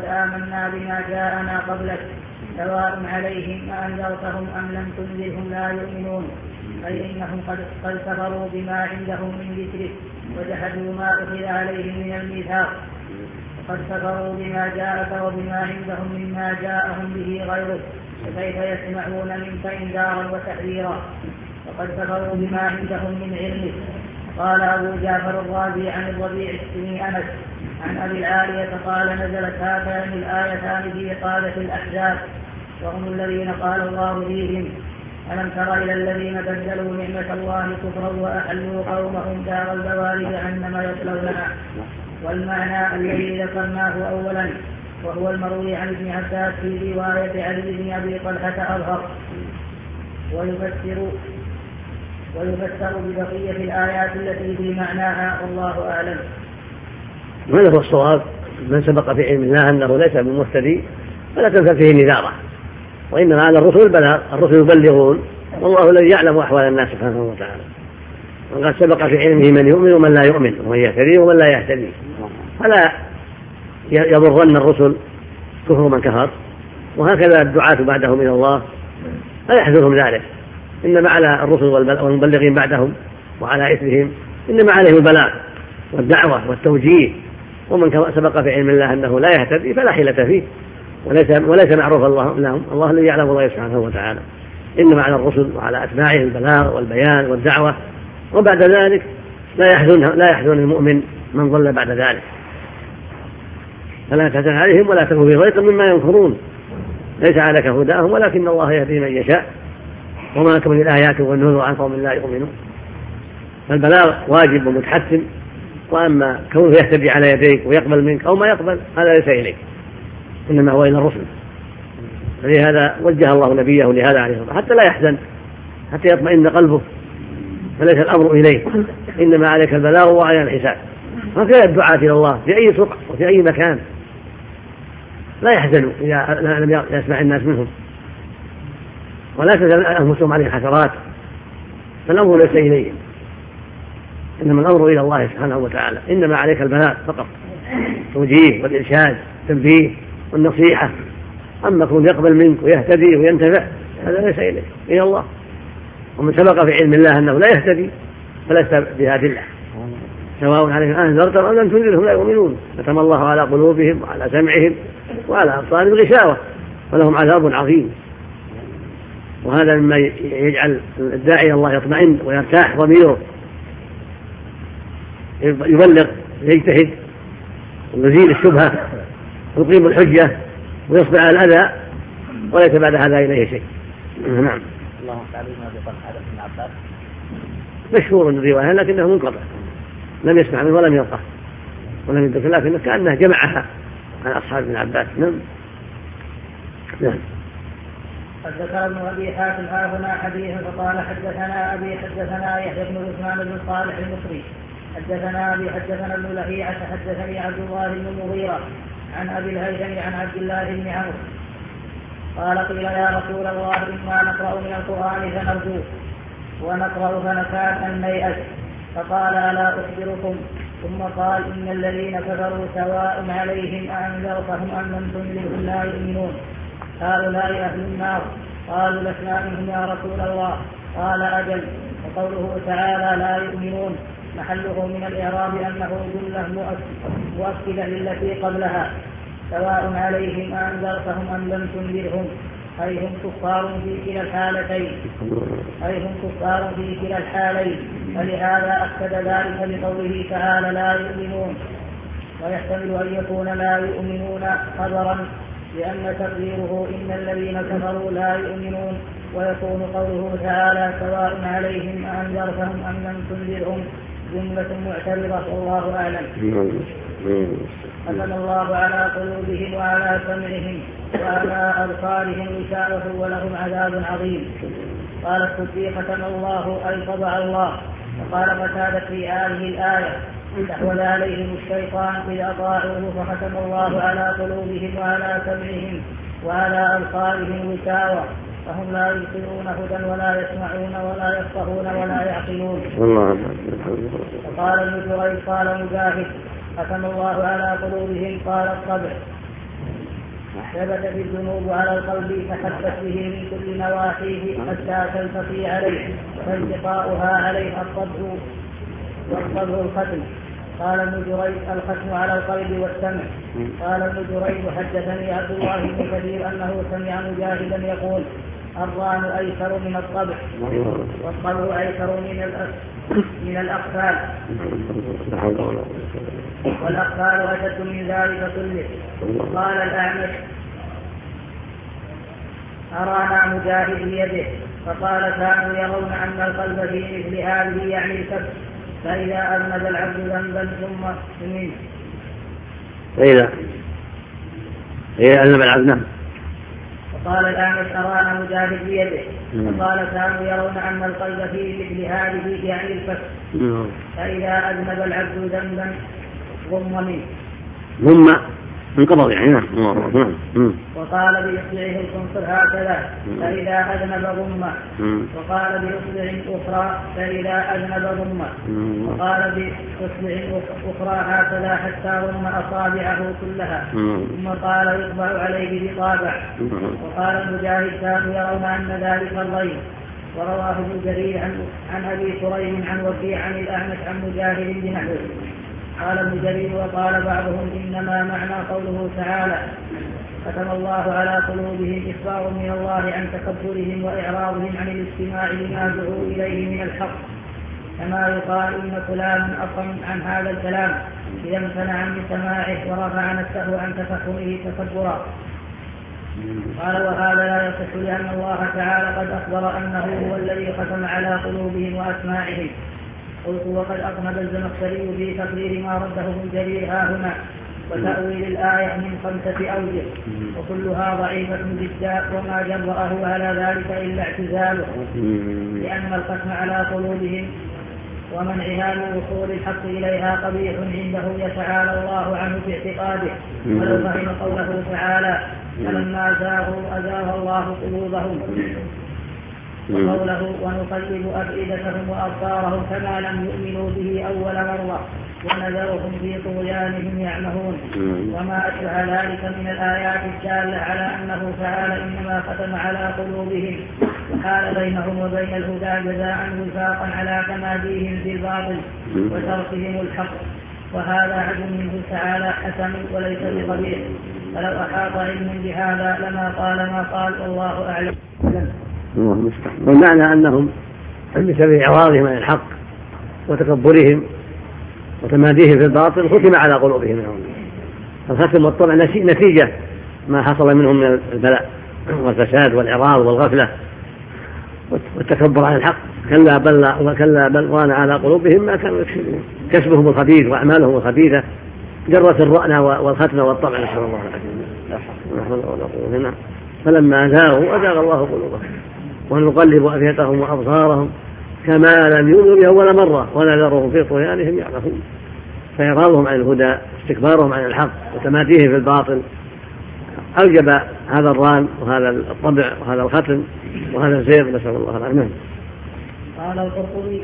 آمنا بما جاءنا قبلك سواء عليهم أأنذرتهم أم لم تنذرهم لا يؤمنون أي إنهم قد كفروا بما عندهم من ذكره وجحدوا ما أخذ عليهم من الميثاق وقد كفروا بما جاءك وبما عندهم مما جاءهم به غيره فكيف يسمعون منك إنذارا وتحذيرا وقد كفروا بما عندهم من علمه. قال أبو جعفر الرازي عن الربيع بن أنس عن أبي العالية قال نزلت هاتان الآيتان في قادة الأحزاب وهم الذين قال الله فيهم ألم تر إلى الذين بدلوا نعمة الله كفرا وأحلوا قومهم دار البوار جهنم يصلونها. والمعنى الذي ذكرناه أولا وهو المروي عن ابن عباس في رواية علي بن أبي طلحة أظهر ويفسر ببقية الآيات التي في معناها والله أعلم. هذا هو الصواب. من سبق في علم الله أنه ليس بمهتدي فلا تنفع فيه نذارة وإنما على الرسل البلاغ. الرسل يبلغون والله الذي يعلم أحوال الناس سبحانه وتعالى وقد سبق في علمه من يؤمن ومن لا يؤمن ومن يهتدي ومن لا يهتدي فلا يضرن الرسل كفر من كفر وهكذا الدعاة بعدهم إلى الله لا يحزنهم ذلك إنما على الرسل والمبلغين بعدهم وعلى إثرهم إنما عليهم البلاغ والدعوة والتوجيه ومن سبق في علم الله أنه لا يهتدي فلا حيلة فيه وليس معروف الله الذي يعلم الله سبحانه وتعالى. إنما على الرسل وعلى أتباعهم البلاغ والبيان والدعوة وبعد ذلك لا يحزن المؤمن من ضل بعد ذلك فلا تحزن عليهم ولا تكن في ضيق مما ينكرون ليس عليك هداهم ولكن الله يهدي من يشاء وما لكم من الآيات والنذر عن قوم لا يؤمنون. فالبلاغ واجب ومتحتم وأما كونه يهتدي على يديك ويقبل منك أو ما يقبل هذا ليس إليك إنما هو إلى الرسل. فلهذا وجه الله نبيه لهذا عليه الصلاة حتى لا يحزن حتى يطمئن قلبه فليس الأمر إليه إنما عليك البلاغ وعلى الحساب. هكذا الدعاة إلى الله في أي سوق وفي أي مكان لا يحزنوا إذا لم يسمع الناس منهم ولا تزال أنفسهم عليه حسرات فالأمر ليس إليهم إنما الأمر إلى الله سبحانه وتعالى. إنما عليك البلاغ فقط توجيه والإرشاد والتنبيه والنصيحة أما كون يقبل منك ويهتدي وينتفع هذا ليس إليه إلى الله. ومن سبق في علم الله أنه لا يهتدي فلست بهاد الله سواء عليهم أنذرتهم أم لم تنذرهم لا يؤمنون ختم الله على قلوبهم وعلى سمعهم وعلى أبصارهم غشاوة ولهم عذاب عظيم. وهذا مما يجعل الداعي إلى الله يطمئن ويرتاح ضميره يبلغ يجتهد ويزيل الشبهة ويقيم الحجة ويصبر على الأذى وليس بعد هذا إليه شيء. نعم. الله تعالى بقول هذا ابن عباس مشهور الرواية لكنه منقطع لم يسمع منه ولم يلقه ولم يدرك لكنه كأنه جمعها عن أصحاب ابن عباس. نعم. قد ذكر ابن أبي حاتم هنا حديثا فقال حدثنا أبي حدثنا يحيى بن عثمان بن صالح المصري حدثنا أبي حدثنا ابن لهيعة حدثني عبد الله بن المغيرة عن أبي الهيثم عن عبد الله بن عمرو قال قيل يا رسول الله إنا نقرأ من القرآن فنرجوه ونقرأ فنكاد أن نيأس فقال ألا أخبركم ثم قال إن الذين كفروا سواء عليهم أأنذرتهم أم لم تنذرهم لا يؤمنون هؤلاء أهل النار قالوا لسنا منهم يا رسول الله قال أجل. وقوله تعالى لا يؤمنون محله من الإعراب أنه جملة مؤكدة للتي قبلها سواء عليهم أنذرتهم أم لم تنذرهم أي هم كفار في كلا الحالين فلهذا أكد ذلك بقوله تعالى لا يؤمنون. ويحتمل أن يكون لا يؤمنون خبرا لأن تقديره إن الذين كفروا لا يؤمنون ويكون قوله تعالى سواء عليهم أنذرتهم أم لم تنذرهم جملة معترضة والله أعلم. ختم الله على قلوبهم وعلى سمعهم وعلى أبصارهم غشاوة ولهم عذاب عظيم. قال الصديق ختم الله أي طبع الله. وقال قتادة في هذه الآية استحوذ عليهم الشيطان إذا أطاعوه فختم الله على قلوبهم وعلى سمعهم وعلى أبصارهم غشاوة فهم لا يبصرون هدى ولا يسمعون ولا يفقهون ولا يعقلون. وقال ابن جريج قال مجاهد ختم الله على قلوبهم قال الطبع. ثبتت الذنوب على القلب فحبت به من كل نواحيه حتى تلتقي عليه، فالتقاؤها عليه والطبع الختم. قال ابن جريج: الختم على القلب والسمع. قال ابن جريج: حدثني عبد الله بن كثير انه سمع مجاهدا يقول: الران ايسر من الطبع، والطبع ايسر من الاقفال، والاقفال اشد من ذلك كله. قال الأعمش: أرانا مجاهد بيده، فقال: كانوا يرون أن القلب في مثل هذه يعني الكف، فإذا أذنب العبد ذنبا ثم منه. فإذا أذنب العبد. فقال الأعمش: أرانا مجاهد بيده، فقال: كانوا يرون أن القلب في مثل هذه يعني الكف، فإذا أذنب العبد ذنبا غم منه. ثم انقبض يعني. نعم. وقال بإصبعه القنصر هكذا فإذا أذنب غمة، وقال بإصبع أخرى فإذا أذنب غمة، وقال بإصبع أخرى هكذا حتى غم أصابعه كلها، ثم قال يطبع عليه بطابع. وقال المجاهد: كانوا يرون أن ذلك الغيب. ورواه ابن جرير عن أبي كريم عن وكيع عن الأعمش عن مجاهد بنحوه. قال ابن جرير: وقال بعضهم: إنما معنى قوله تعالى: ختم الله على قلوبهم إخبار من الله عن تكبرهم وإعراضهم عن الاستماع لما دعوا إليه من الحق، كما يقال إن فلان أصم عن هذا الكلام إذا امتنع من سماعه ورفع نفسه عن تفهمه تكبرا. قال: وهذا لا يصح لأن الله تعالى قد أخبر أنه هو الذي ختم على قلوبهم وأسماعهم. قلت: وقد أقنب الزمخشري في تقرير ما رده ابن جرير هاهنا، وتأويل الآية من 5 أوجه، وكلها ضعيفة جدا، وما جرأه على ذلك إلا اعتزاله، لأن الختم على قلوبهم ومنعها من وصول الحق إليها قبيح عنده يتعالى الله عنه في اعتقاده. ولو فهم قوله تعالى: فلما زاغوا أزاغ الله قلوبهم، وقوله: ونقلب أفئدتهم وأبصارهم كما لم يؤمنوا به أول مرة ونذرهم في طغيانهم يعمهون، وما أشبه ذلك من الآيات الدالة على أنه تعالى إنما ختم على قلوبهم وحال بينهم وبين الهدى جزاء وفاقا على تماديهم في الباطل وتركهم الحق، وهذا عدل منه تعالى حسن وليس بقبيح. فلو أحاط علم بهذا لما قال ما قال، والله أعلم. والمعنى أنهم بسبب إعراضهم عن الحق وتكبرهم وتماديهم في الباطل ختم على قلوبهم. الختم والطبع نتيجة ما حصل منهم من البلاء والفساد والإعراض والغفلة والتكبر عن الحق. كلا بل ران على قلوبهم ما كانوا يكسبون. كسبهم الخبيث وأعمالهم الخبيثة جرت الرأن والختم والطبع، نسأل الله العافية. فلما زاغوا أزاغ الله قلوبهم ونقلب أفئدتهم وأبصارهم كما لم يؤمنوا به أول مرة ونذرهم في طغيانهم يعمهون. فإعراضهم عن الهدى، استكبارهم عن الحق، وتماديهم في الباطل أوجب هذا الران وهذا الطبع وهذا الختم وهذا الزيغ، نسأل الله العافية. قال القرطبي: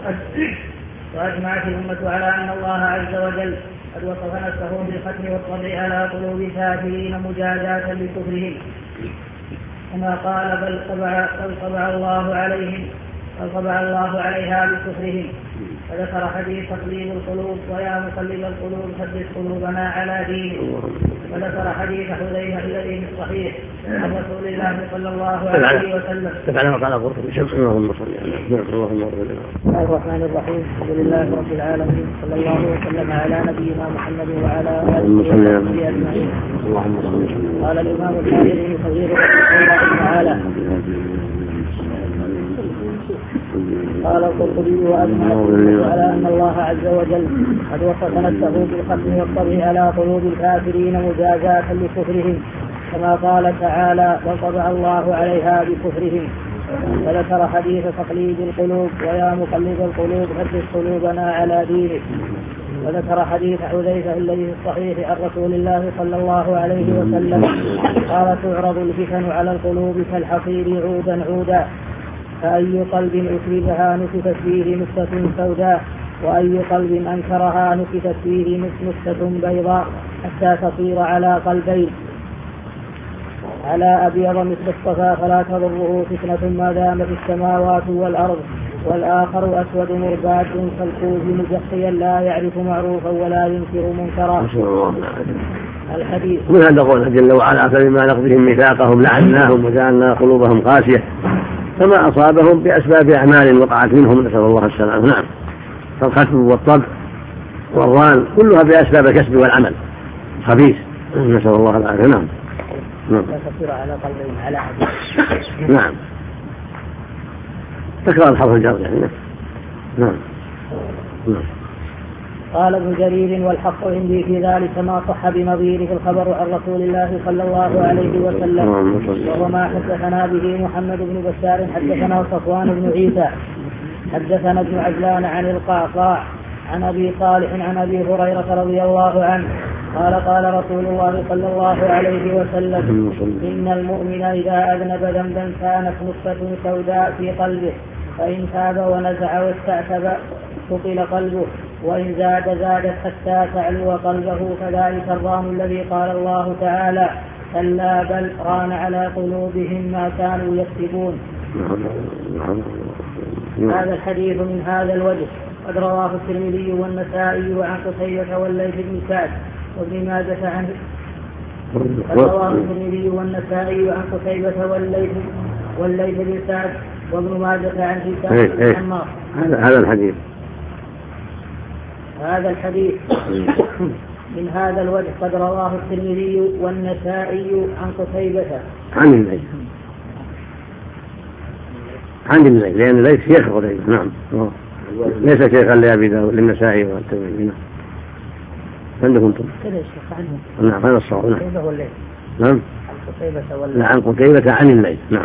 وأجمعت الأمة على أن الله عز وجل قد وصف نفسه بالختم والطبع على قلوب الكافرين مجازاة لكفرهم، كما قال: بل طبع الله عليها بكفرهم. فذكر حديث تقليب القلوب: ويا مقلب القلوب ثبت قلوبنا على دينك. وذكر حديث حذيفة الذي في الصحيح عن رسول الله صلى الله عليه وسلم. تفعل ما قال القرطبي. اللهم صل على اللهم صل على الرحمن الرحيم. الحمد لله رب العالمين، صلى الله وسلم على نبينا محمد وعلى آله وصحبه أجمعين. قال الإمام الحافظ تغيير الله تعالى: قال القرطبي: وأجمعت على أن الله عز وجل قد وصف نفسه بالختم والطبع على قلوب الكافرين مجازاة لكفرهم، كما قال تعالى: وطبع الله عليها بكفرهم. فذكر حديث تقليد القلوب: ويا مقلب القلوب ثبت قلوبنا على دينك. وذكر حديث حذيفة الذي في الصحيح عن رسول الله صلى الله عليه وسلم قال: تعرض الفتن على القلوب كالحصير عودا عودا، فأي قلب أكرهها نكتت فيه نكتة سوداء، وأي قلب أنكرها نكتت فيه نكتة بيضاء، حتى تصير على قلبين. على أبيض مثل الصفا فلا تضره فتنة ما دامت السماوات والأرض، والآخر أسود مرباد كالكوز مزخيا لا يعرف معروفا ولا ينكر منكرا. الحديث. من هذا قوله جل وعلا فبما نقضهم ميثاقهم لعناهم وجعلنا قلوبهم قاسية، فما أصابهم بأسباب أعمال وقعت منهم، نسأل الله السلامة. نعم. فالختم والطبع والران كلها بأسباب الكسب والعمل خبيث، نسأل الله العافية. نعم. على قلبهم على نعم. تكرار الحرف الجر يعني. نعم. نعم. قال ابن جرير والحق عندي في ذلك ما صح بنظيره الخبر عن رسول الله صلى الله عليه وسلم، وهو ما حدثنا به محمد بن بشار حدثنا صفوان بن عيسى حدثنا ابن عجلان عن القعقاع عن أبي صالح عن أبي هريرة رضي الله عنه قال قال رسول الله صلى الله عليه وسلم إن المؤمن إذا أذنب ذنبا كانت نقطة سوداء في قلبه، فإن تاب ونزع واستعتب ثقل قلبه، وإن زادت حتى تعلو قلبه، فذلك الران الذي قال الله تعالى كلا بل ران على قلوبهم ما كانوا يكسبون. هذا الحديث من هذا الوجه قد رواه الترمذي والنسائي عن قتيبة والليث بن سعد وابن ماجه عنه. قد رواه الترمذي والنسائي عن قتيبة والليث بن سعد وابن ماجه عن هشام بن عمار. هذا الحديث من هذا الوجه قد رواه الترمذي والنسائي عن قتيبة عن الليل لأن الليل شيخ قتيبة. نعم. ليس شيخا لأبي داود للنسائي والترمذي. عندكم انتم؟ نعم هذا الصواب. نعم. عن قتيبة عن الليل. نعم.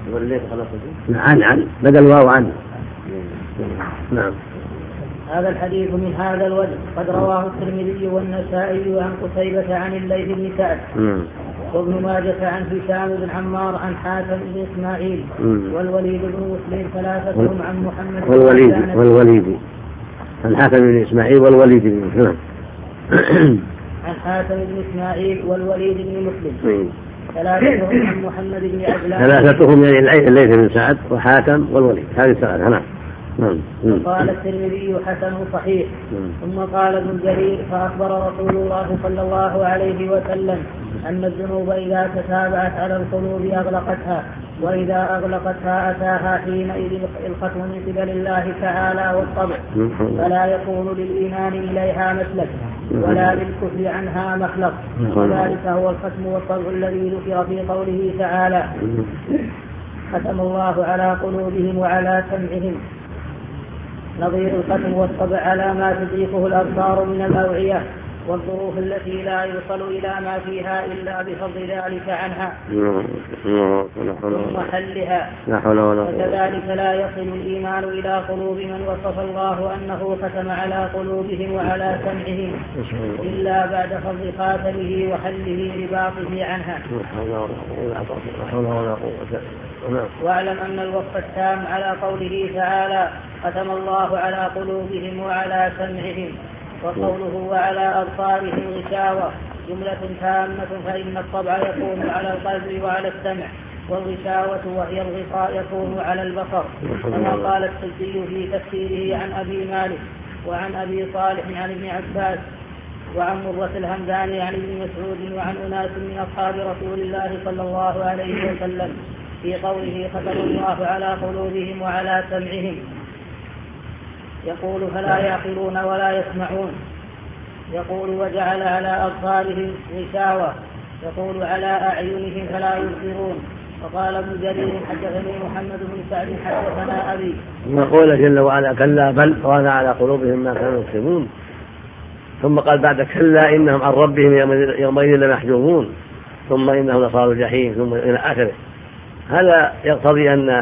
عن بدل واو عن. نعم. هذا الحديث من هذا الوجه قد رواه الترمذي والنسائي عن قتيبة عن الليث بن سعد وابن ماجه عن هشام بن عمار عن حاتم بن إسماعيل والوليد بن مسلم ثلاثتهم عن محمد والوليد عن حاتم بن إسماعيل والوليد بن مسلم عن حاتم بن إسماعيل والوليد بن مسلم ثلاثتهم عن محمد بن عجلان. ثلاثتهم يعني الليث بن سعد وحاتم والوليد، هذه الثلاثة. نعم. وقال الترمذي حسن صحيح. ثم قال ابن جرير فأخبر رسول الله صلى الله عليه وسلم أن الذنوب إذا تتابعت على القلوب أغلقتها، وإذا أغلقتها أتاها حينئذ الختم من قبل الله تعالى والطبع، فلا يكون للإيمان إليها مسلك ولا للكفر عنها مخلق، وذلك هو الختم والطبع الذي ذكر في قوله تعالى ختم الله على قلوبهم وعلى سمعهم، نظير الختم والطبع على ما تدركه الأبصار من الأوعية والظروف التي لا يوصل إلى ما فيها إلا بفضل ذلك عنها ومحلها، وكذلك لا يصل الإيمان إلى قلوب من وصف الله أنه ختم على قلوبهم وعلى سمعهم إلا بعد فضل خاتمه وحله رباطه عنها. واعلم أن الوصف التام على قوله تعالى ختم الله على قلوبهم وعلى سمعهم، وقوله وعلى أبصارهم غشاوة جملة تامة، فإن الطبع يكون على القلب وعلى السمع، والغشاوة وهي الغطاء يكون على البصر، كما قال السدي في تفسيره عن أبي مالك وعن أبي صالح عن ابن عباس وعن مرة الهمداني عن ابن مسعود وعن أناس من أصحاب رسول الله صلى الله عليه وسلم في قوله ختم الله على قلوبهم وعلى سمعهم، يقول فلا يعقلون ولا يسمعون، يقول وجعل على أبصارهم غشاوة، يقول على أعينهم فلا يبصرون. وقال ابن جرير حدثني محمد بن سعد حدثنا أبي. وقال جل وعلا كلا بل ران على قلوبهم ما كانوا يكسبون، ثم قال بعد كلا إنهم عن ربهم يومئذ لمحجوبون ثم إنهم لصالوا الجحيم ثم إلى آخره. هذا يقتضي أن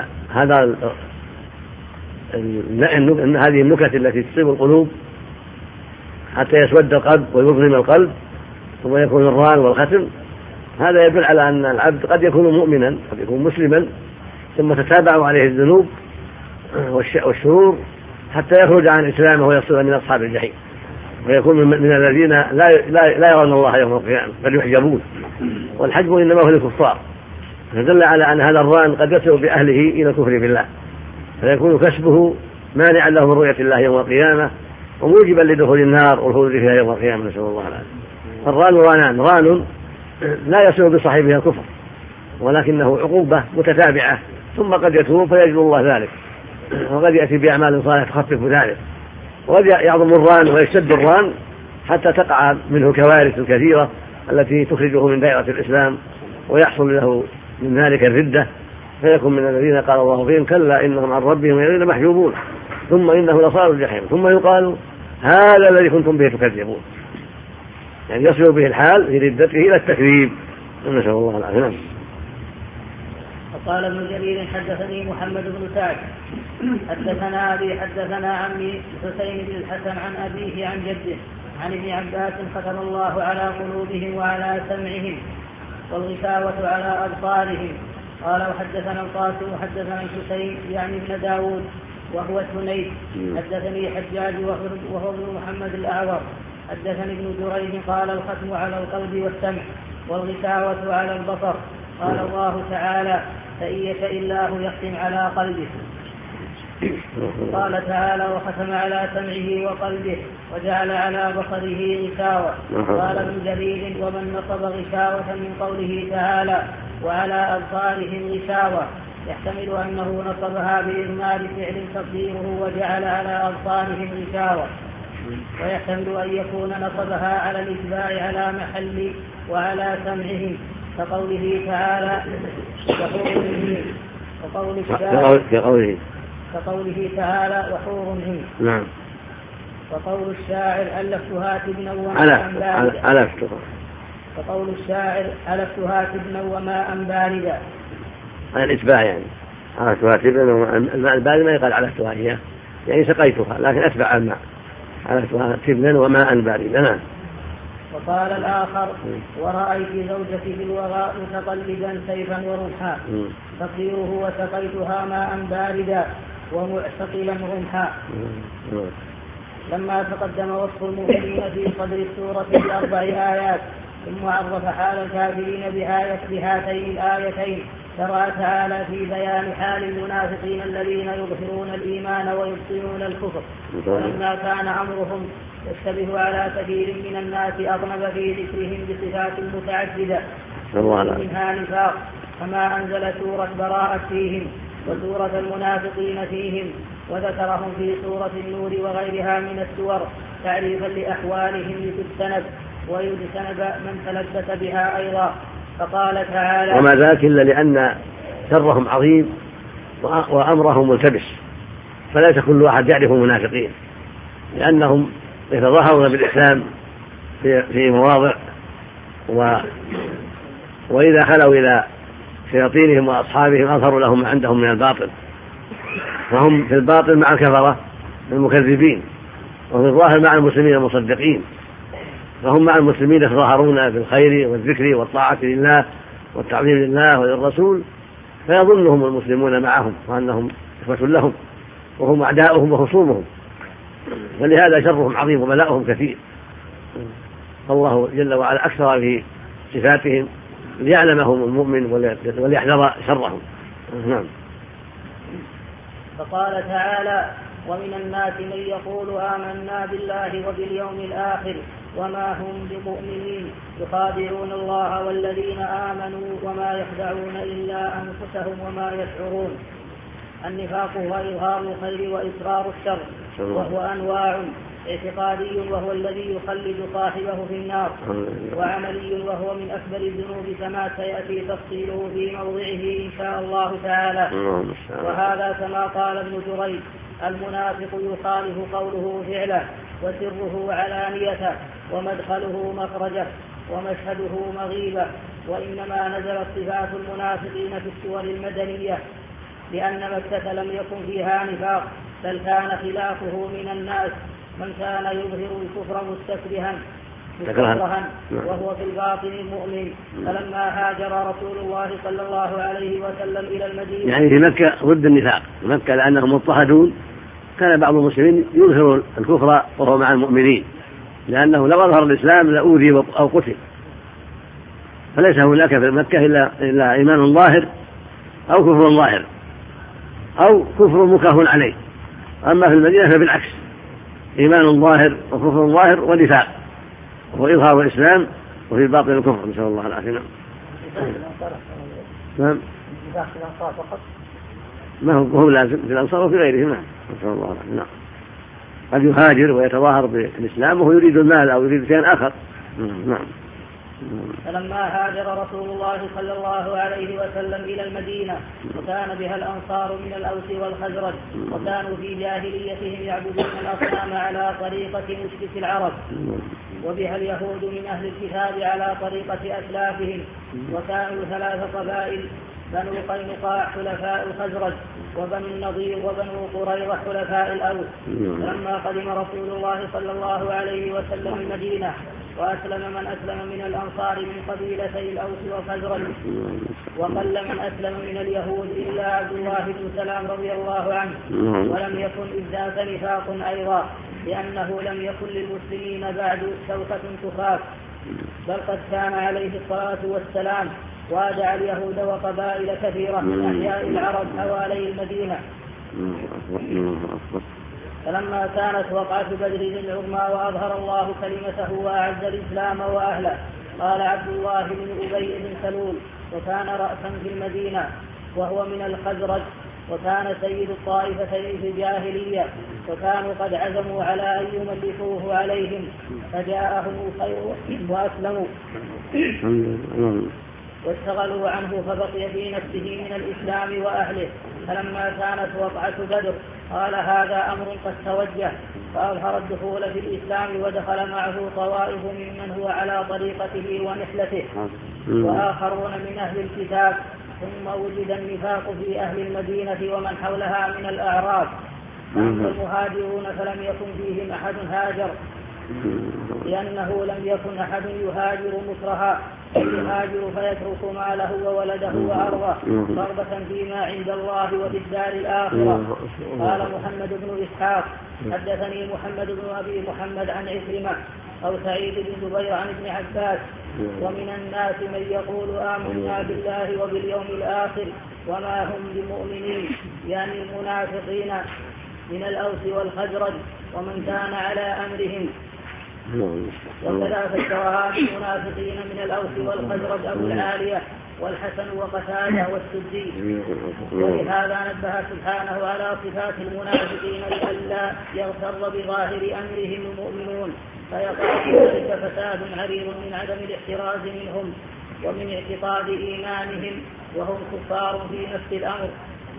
هذه النكت التي تصيب القلوب حتى يسود القلب ويظلم القلب ثم يكون الران والختم، هذا يدل على أن العبد قد يكون مؤمنا قد يكون مسلما ثم تتابع عليه الذنوب والشرور حتى يخرج عن إسلامه ويصير من أصحاب الجحيم، ويكون من الذين لا يرون الله يوم القيامة بل يحجبون، والحجب إنما هو للكفار فدل على أن هذا الران قد يصل بأهله إلى الكفر بالله، فيكون كسبه مانعا له من رؤية الله يوم القيامة وموجبا لدخول النار والخلود فيها يوم القيامة، نسأل الله العافية. فالران رانان، ران لا يصل بصاحبها الكفر ولكنه عقوبة متتابعة، ثم قد يتوب فيجزي الله ذلك، وقد يأتي بأعمال صالحة تخفف ذلك، وقد يعظم الران ويشتد الران حتى تقع منه كوارث كثيرة التي تخرجه من دائرة الإسلام ويحصل له من ذلك الردة، فيكون من الذين قال الله فيهم كلا إنهم عن ربهم يومئذ محجوبون ثم إنه لصال الجحيم ثم يقال هذا الذي كنتم به تكذبون، يعني يصل به الحال في ردته إلى التكذيب، نسأل الله العافية. وقال ابن جرير حدثني محمد بن سعد حدثنا أبي حدثنا عمي حسين بن الحسن عن أبيه عن جده عن ابن عباس ختم الله على قلوبهم وعلى سمعهم والغشاوة على أبصارهم. قال وحدثنا القاسم وحدثنا الحسين يعني ابن داود وهو الثنيد حدثني حجاج وهو ابن محمد الأعور حدثني ابن جريج قال الختم على القلب والسمع والغشاوة على البصر. قال الله تعالى فإن يشاء الله يختم على قلبه. قال تعالى وختم على سمعه وقلبه وجعل على بصره غشاوة. قال ابن جرير ومن نصب غشاوة من قوله تعالى وعلى أبصارهم غشاوة يحتمل أنه نصبها بإضمار فعل تقديره وجعل على أبصارهم غشاوة، ويحتمل أن يكون نصبها على الإتباع على محل وعلى سمعهم كقوله تعالى كقوله تعالى وحور عين. نعم. وقول الشاعر ألفتها تبنا وماء باردا. وقول الشاعر ألفتها تبنا وماء باردا. على الإتباع يعني ألفتها تبنا وماء البارد ما يقال ألفتها هي يعني سقيتها لكن أتبع الماء ألفتها تبنا وماء باردا. نعم. وقال الآخر ورأيت زوجتي في الوغاء متقلدا سيفا ورمحا تطيره وسقيتها ماء باردا ومعتقلا رمحا. لما تقدم وصف المؤمنين في صدر السورة ب4 آيات ثم عرف حال الكافرين بهاتين الآيتين شرع تعالى في بيان حال المنافقين الذين يظهرون الإيمان ويبطنون الكفر، ولما كان أمرهم يشتبه على كثير من الناس أغلب في ذكرهم بصفات متعددة منها نفاق، كما أنزل سورة براءة فيهم وسورة المنافقين فيهم وذكرهم في سورة النور وغيرها من السور تعريفا لأحوالهم لتجتنب ويجتنب من تلبس بها أيضا. فقال تعالى وما ذاك إلا لأن شرهم عظيم وأمرهم ملتبس، فليس كل واحد يعرف المنافقين لأنهم يتظاهرون بالإسلام في مواضع وإذا خلوا إلى شياطينهم وأصحابهم أظهروا لهم ما عندهم من الباطل، فهم في الباطل مع الكفرة المكذبين وفي الظاهر مع المسلمين المصدقين، فهم مع المسلمين يتظاهرون بالخير والذكر والطاعة لله والتعظيم لله وللرسول، فيظنهم المسلمون معهم وأنهم إخوة لهم وهم أعداؤهم وخصومهم، فلهذا شرهم عظيم وبلاؤهم كثير. فالله جل وعلا أكثر في صفاتهم ليعلمهم المؤمن وليحذر شرهم. نعم. فقال تعالى ومن الناس من يقول آمنا بالله وباليوم الآخر وما هم بمؤمنين يخادعون الله والذين آمنوا وما يخدعون إلا أنفسهم وما يشعرون. النفاق هو إظهار الخير وإسرار الشر، وهو أنواع: اعتقادي وهو الذي يخلد صاحبه في النار، وعملي وهو من أكبر الذنوب كما سيأتي تفصيله في موضعه إن شاء الله تعالى. وهذا كما قال ابن جريج المنافق يخالف قوله فعله وسره علانيته ومدخله مخرجه ومشهده مغيبه. وإنما نزلت صفات المنافقين في السور المدنية لأن مكة لم يكن فيها نفاق، بل كان خلافه من الناس من كان يظهر الكفر مستكرها وهو في الباطن المؤمن. فلما هاجر رسول الله صلى الله عليه وسلم إلى المدينة يعني في مكة ضد النفاق، مكة لأنهم مضطهدون كان بعض المسلمين يظهر الكفر وهو مع المؤمنين، لأنه لو أظهر الإسلام لأوذي أو قتل، فليس هناك في مكة إلا إيمان ظاهر أو كفر ظاهر أو كفر مكره عليه. أما في المدينة فبالعكس، إيمان ظاهر وكفر ظاهر ونفاق، وهو إظهار الإسلام وفي باطن الكفر، نسأل الله العافية. نعم. ما هو لازم في الأنصار وفي غيرهم. نسأل الله العافية. نعم. قد يهاجر ويتظاهر بالإسلام وهو يريد المال أو يريد شيئا آخر. نعم. فلما هاجر رسول الله صلى الله عليه وسلم إلى المدينة وكان بها الأنصار من الأوس والخزرج، وكانوا في جاهليتهم يعبدون الأصنام على طريقة مشرك العرب، وبها اليهود من أهل الكتاب على طريقة أسلافهم، وكانوا 3 قبائل: بنو قينقاع حلفاء الخزرج، وبنو النضير وبنو قريظة حلفاء الأوس. فلما قدم رسول الله صلى الله عليه وسلم المدينة وأسلم من أسلم من الأنصار من قبيلتي الأوس والخزرج، وقل من أسلم من اليهود إلا عبد الله بن سلام رضي الله عنه، ولم يكن إذ ذاك نفاق أيضا، لأنه لم يكن للمسلمين بعد شوكة تخاف، بل قد كان عليه الصلاة والسلام وادع اليهود وقبائل كثيرة من أحياء العرب حوالي المدينة. فلما كانت وقعة بدر العظمى وأظهر الله كلمته وأعز الإسلام وأهله، قال عبد الله بن أبي بن سلول، وكان رأسا في المدينة وهو من الخزرج، وكان سيد الطائفتين في الجاهلية، وكانوا قد عزموا على أن يملكوه عليهم، فجاءهم الخير وأسلموا واشتغلوا عنه، فبقي في نفسه من الإسلام وأهله. فلما كانت وقعة بدر قال: هذا أمر قد توجه، فأظهر الدخول في الإسلام، ودخل معه طوائف ممن هو على طريقته ونحلته وآخرون من أهل الكتاب. ثم وجد النفاق في أهل المدينة ومن حولها من الأعراب، فأما المهاجرون فلم يكن فيهم أحد هاجر، لأنه لم يكن أحد يهاجر مكرها، يهاجر فيترك ماله وولده وأرضه رغبة فيما عند الله وفي الدار الآخرة. قال محمد بن إسحاق: حدثني محمد بن أبي محمد عن عكرمة أو سعيد بن جبير عن ابن عباس: ومن الناس من يقول آمنا بالله وباليوم الآخر وما هم بمؤمنين، يعني المنافقين من الأوس والخزرج ومن كان على أمرهم. وكذا فسرها بالمنافقين من الأوس والخزرج أبو العالية والحسن وقتادة والسدي. ولهذا نبه سبحانه على صفات المنافقين لئلا يغتر بظاهر أمرهم المؤمنون، فيقع في ذلك فساد عريض من عدم الاحتراز منهم ومن اعتقاد إيمانهم وهم كفار في نفس الأمر.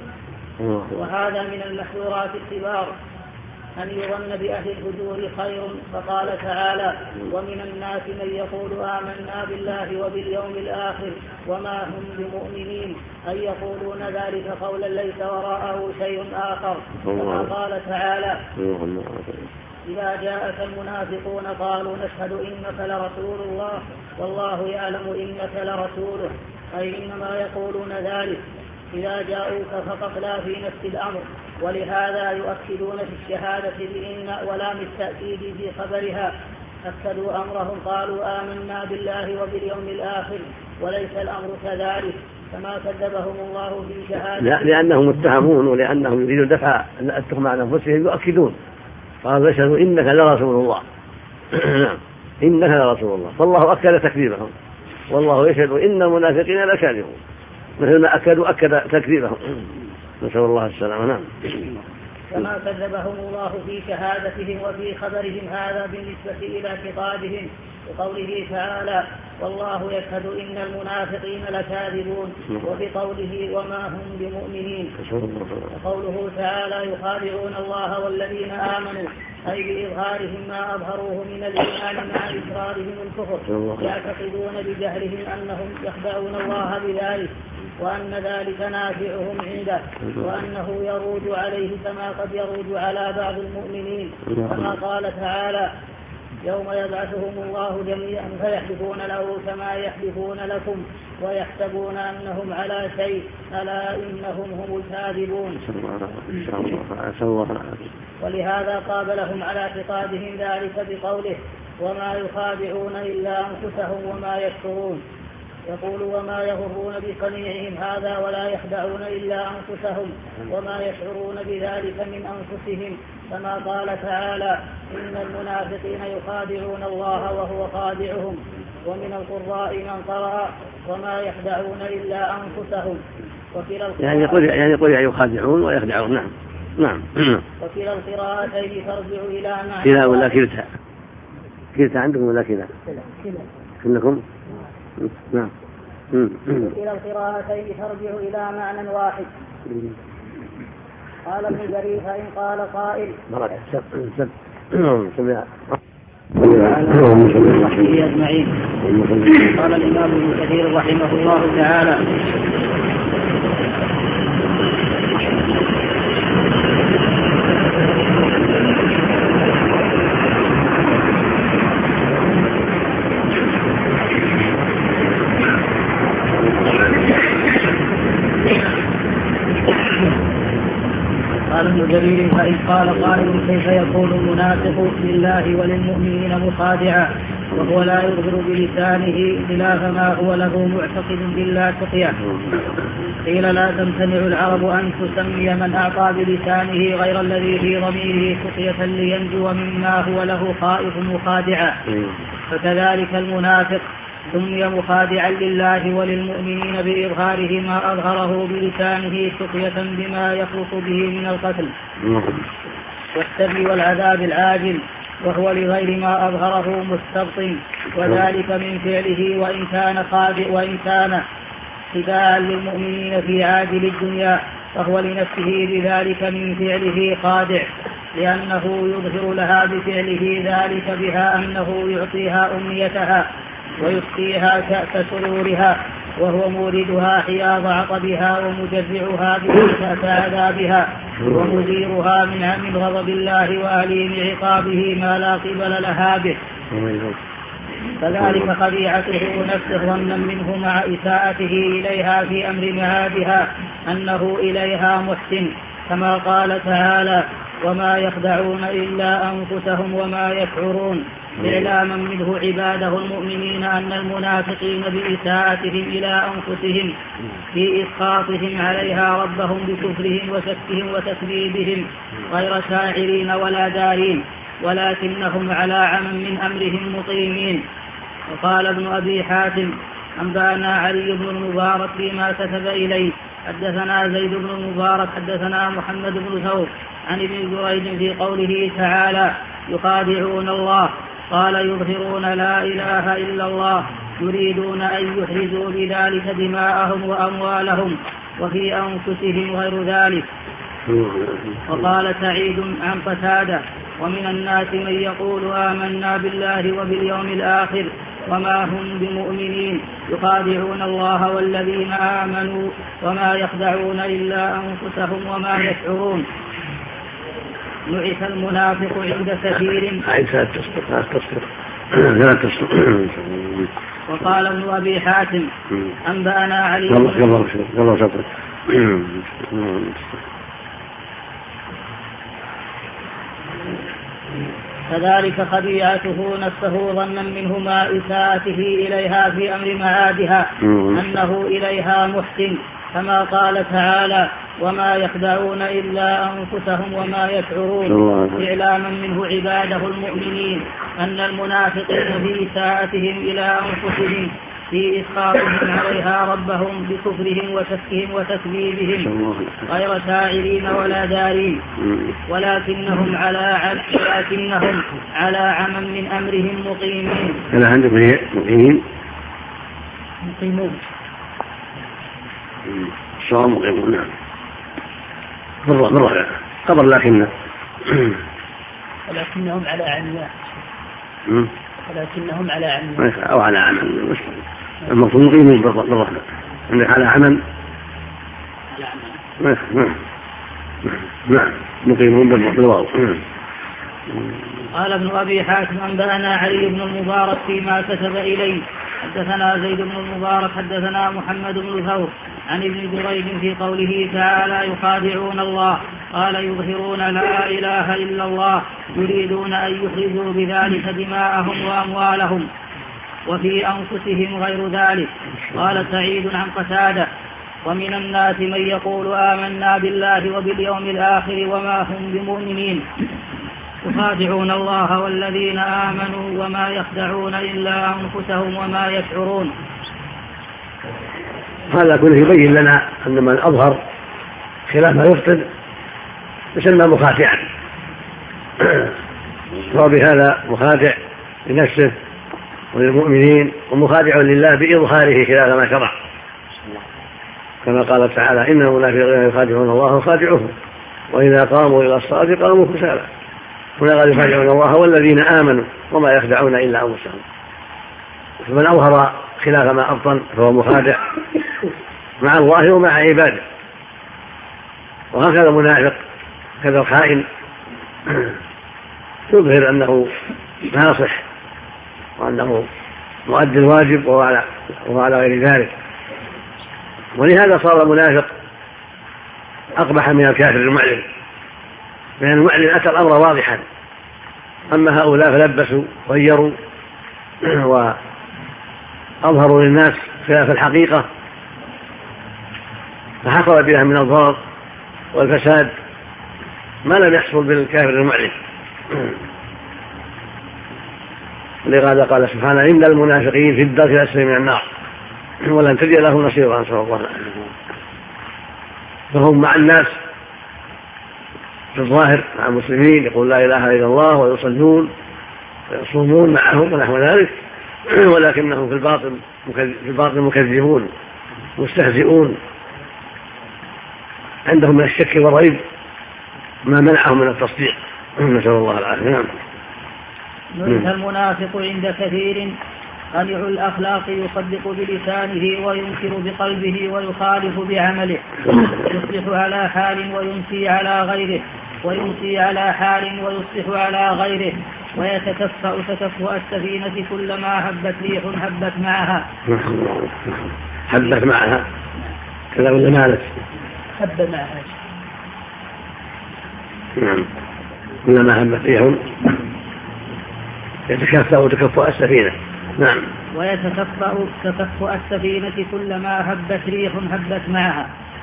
وهذا من المحذورات الكبار أن يظن بأهل الفجور خير، فقال تعالى: ومن الناس من يقول آمنا بالله وباليوم الآخر وما هم بمؤمنين، أن يقولون ذلك قولا ليس وراءه شيء آخر. كما قال تعالى: إذا جاءك المنافقون قالوا نشهد إنك لرسول الله والله يعلم إنك لرسوله، أي إنما يقولون ذلك إذا جاءوك فقط لا في نفس الأمر. ولهذا يؤكدون في الشهادة بإن ولام التأكيد في خبرها، أكدوا أمرهم قالوا آمنا بالله وباليوم الآخر، وليس الأمر كذلك، كما كذبهم الله في شهادة. لأنهم متهمون ولأنهم يريدون دفع التهمة عن أنفسهم يؤكدون، قالوا يشهدوا إنك لرسول الله إنك لرسول الله، فالله أكد تكذيبهم، والله يشهد إن المنافقين لكاذبون، مثل ما أكدوا أكد تكذيبهم، نسأل الله السلامة. نعم. كما كذبهم الله في شهادتهم وفي خبرهم هذا بالنسبة إلى خطابهم، وقوله تعالى: والله يشهد إن المنافقين لكاذبون، وبقوله وما هم بمؤمنين. وقوله تعالى: يخادعون الله والذين آمنوا، أي بإظهارهم ما أظهروه من الإيمان مع إسرارهم الكفر، يعتقدون بجهلهم أنهم يخدعون الله بذلك، وأن ذلك نافعهم عنده، وأنه يرود عليه كما قد يرود على بعض المؤمنين، كما قال تعالى: يوم يبعثهم الله جميعا فيحلفون له كما يحلفون لكم ويحسبون أنهم على شيء، ألا إنهم هم الكاذبون. ولهذا قابلهم على اعتقادهم ذلك بقوله: وما يخادعون إلا أنفسهم وما يشعرون. يقول وما يغرون بصنيعهم هذا ولا يخدعون إلا أنفسهم وما يشعرون بذلك من أنفسهم، كما قال تعالى إن المنافقين يخادعون الله وهو خادعهم. ومن القراء من قرأ وما يخدعون إلا أنفسهم. يعني يقول يخادعون ويخدعون. نعم نعم. وكلا القراءتين ترجع إلى معنى كلا ولا كلتا؟ كلتا عندكم ولا كلا؟ كلكم؟ نعم. وكلا القراءتين ترجع إلى معنى واحد. قال ابن جرير فإن قال قائل أجمعين. قال الإمام ابن كثير رحمه الله تعالى جرير فإن قال قائل كيف يكون المنافق لله وللمؤمنين مخادعا وهو لا يظهر بلسانه خلاف ما هو له معتقد بالله تقيا؟ قيل لا تمتنع العرب أن تسمي من أعطى بلسانه غير الذي في ضميره تقية لينجو مما هو له خائف مخادعا، فكذلك المنافق سمي مخادعا لله وللمؤمنين بإظهاره ما أظهره بلسانه تقية بما يخلص به من القتل والسبي والعذاب العاجل، وهو لغير ما أظهره مستبطن، وذلك من فعله وإن كان خداعا للمؤمنين في عاجل الدنيا، فهو لنفسه بذلك من فعله خادع، لأنه يظهر لها بفعله ذلك بها أنه يعطيها أمنيتها ويسقيها كأس سرورها، وهو موردها حياض عطبها ومجزعها بكأس عذابها ومزيرها من غضب الله وأليم عقابه ما لا قبل لها به. كذلك خديعته نفسه ظنا منه مع إساءته إليها في أمر معادها أنه إليها محسن، كما قال تعالى وما يخدعون إلا أنفسهم وما يشعرون، إعلاما منه عباده المؤمنين أن المنافقين بإساءتهم إلى أنفسهم في إسخاطهم عليها ربهم بكفرهم وشكهم وتكذيبهم غير شاعرين ولا دارين، ولكنهم على عمى من أمرهم مقيمين. وقال ابن أبي حاتم أنبأنا علي بن المبارك فيما كتب إليه حدثنا زيد بن المبارك حدثنا محمد بن ثور عن ابن جريج في قوله تعالى يخادعون الله، قال يظهرون لا إله إلا الله يريدون أن يحرزوا بذلك دماءهم وأموالهم وفي أنفسهم غير ذلك. وقال سعيد عن قتادة ومن الناس من يقول آمنا بالله وباليوم الآخر وما هم بمؤمنين يخادعون الله والذين آمنوا وما يخدعون إلا أنفسهم وما يشعرون. نعس المنافق عند كثير. وقال ابن أبي حاتم أنبأنا علي كذلك خديعته نفسه ظنا منه ما إساءته إليها في أمر معادها أنه إليها محسن، كما قال تعالى وما يخدعون إلا أنفسهم وما يشعرون، إعلاما منه عباده المؤمنين أن المنافقين في إساءتهم إلى أنفسهم في إسخاطهم عليها ربهم بكفرهم وشكهم وتكذيبهم غير شاعرين ولا دارين، ولكنهم على عمى من أمرهم مقيمين. هل عندكم مقيمين؟ مقيمون الصوم مقيمون. نعم بالرفع قبر ولكنهم على عمياء أو على عمل المقصود مقيمين بالرفع عندك على عمل. نعم مقيمون بالواو. قال ابن أبي حاتم أنبأنا علي بن المبارك فيما كتب إليه حدثنا زيد بن المبارك حدثنا محمد بن ثور عن ابن جريج في قوله تعالى يخادعون الله، قال يظهرون لا إله إلا الله يريدون أن يخرجوا بذلك دماءهم وأموالهم وفي أنفسهم غير ذلك، قال سعيد عن قتادة: ومن الناس من يقول آمنا بالله وباليوم الآخر وما هم بمؤمنين يخادعون الله والذين آمنوا وما يخدعون إلا أنفسهم وما يشعرون. هذا كله يبين لنا أن من أظهر خلاف ما يبطن يسمى مخادعا، وبهذا مخادع لنفسه وللمؤمنين ومخادع لله بإظهاره خلاف ما شرع، كما قال تعالى: إن المنافقين يخادعون الله وخادعهم وإذا قاموا إلى الصلاة قاموا كسالى. هنا قال يخادعون الله والذين آمنوا وما يخدعون إلا أنفسهم. فمن أظهر خلاف ما أبطن فهو مخادع مع الله ومع عباده. وهكذا المنافق كذا الخائن يظهر أنه ناصح وأنه مؤدي الواجب وهو على غير ذلك، ولهذا صار المنافق أقبح من الكافر المعلن، لأن المعلن أتى الأمر واضحا، أما هؤلاء فلبسوا وغيروا وأظهروا للناس خلاف الحقيقة، فحصل بها من الضرر والفساد ما لم يحصل بالكافر المعلن. لهذا قال سبحانه: إن المنافقين في الدرك الأسفل من النار ولن تجد له نصيرا. نسأل الله. فهم مع الناس في الظاهر مع المسلمين، يقول لا إله إلا الله ويصلون ويصومون معهم ونحو ذلك، ولكنهم في الباطن مكذبون مستهزئون، عندهم من الشك والريب ما منعهم من التصديق. نسأل الله العافية. نعم. المنافق عند كثير قنع الأخلاق يصدق بلسانه وينكر بقلبه ويخالف بعمله، يصلح على حال ويمسي على غيره، ويمسي على حال ويصلح على غيره، ويتكفأ تكفؤ السفينة كلما هبت ريح هبت معها. هبت معها كذا ولا مالت؟ هب معها. نعم. كلما هبت ريح يتكفأ تكفؤ السفينة. نعم. ويتكفأ تكفؤ السفينة كلما هبت ريح هبت معها.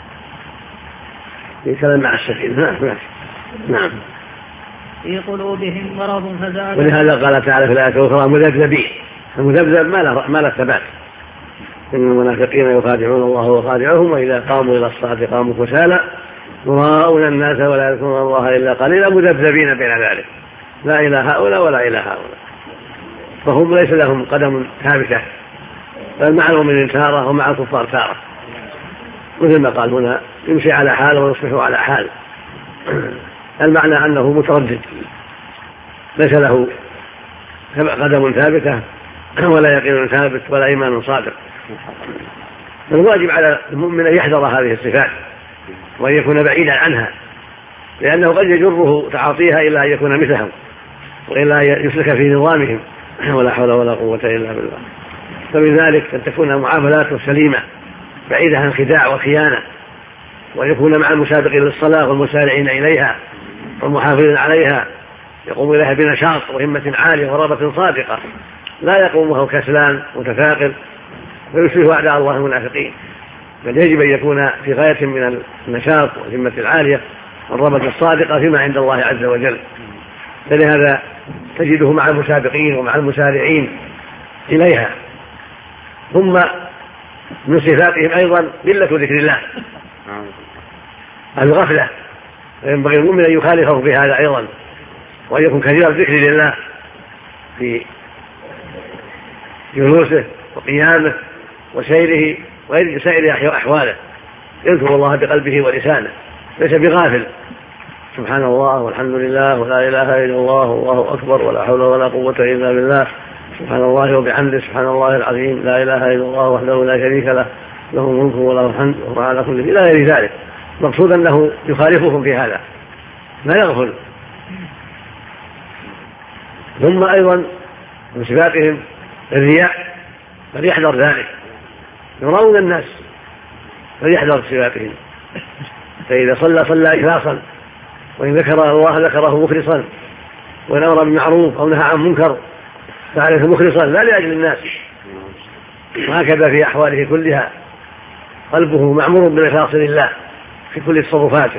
يتكلم مع السفينة. نعم. في قلوبهم مرض فزادهم. ولهذا قال تعالى في الآية الأخرى: مذبذبين. المذبذب ما له ثبات. إن المنافقين يخادعون الله وخادعهم وإذا قاموا إلى الصلاة قاموا كسالى يراءون الناس ولا يذكرون الله إلا قليلا مذبذبين بين ذلك، لا إلى هؤلاء ولا إلى هؤلاء. فهم ليس لهم قدم ثابتة، بل مع المؤمنين تارة ومع الكفار تارة، مثل ما قال هنا: يمشي على حال ويصبح على حال. المعنى أنه متردد، ليس له قدم ثابتة ولا يقين ثابت ولا إيمان صادق. الواجب على المؤمن أن يحذر هذه الصفات وأن يكون بعيدا عنها، لأنه قد يجره تعاطيها إلى أن يكون مثلهم وإلا يسلك في نظامهم، ولا حول ولا قوة إلا بالله. فبذلك أن تكون معاملاته سليمة بعيدة عن الخداع والخيانة، وأن يكون مع المسابقين للصلاة والمسارعين إليها والمحافظين عليها، يقوم إليها بنشاط وهمة عالية ورغبة صادقة، لا يقوم وهو كسلان متفاقد ويشبه أعداء الله المنافقين، بل يجب أن يكون في غاية من النشاط والهمة العالية والرغبة الصادقة فيما عند الله عز وجل. فلهذا تجده مع المسابقين ومع المسارعين إليها. ثم من صفاتهم أيضا قلة ذكر الله، الغفلة، وينبغي المؤمن أن يخالفه في هذا أيضا، وأن يكون كثير الذكر لله في جلوسه وقيامه وسيره وسائر أحواله، يذكر الله بقلبه ولسانه، ليس بغافل. سبحان الله والحمد لله ولا إله إلا الله والله أكبر ولا حول ولا قوة إلا بالله، سبحان الله وبحمده سبحان الله العظيم، لا إله إلا الله وحده لا شريك له، له الملك وله الحمد وهو على كل شيء، إلى غير ذلك. مقصود أنه يخالفهم في هذا، لا يغفل. ثم أيضا من صفاتهم الرياء، فليحذر ذلك، يراون الناس فليحذر صفاتهم، فإذا صلى إخلاصا، وإن ذكر الله ذكره مخلصا، وإن أمر بالمعروف أو نهى عن منكر فعليه مخلصا لا لأجل الناس، وهكذا في أحواله كلها قلبه معمور بالإخلاص لله في كل تصرفاته،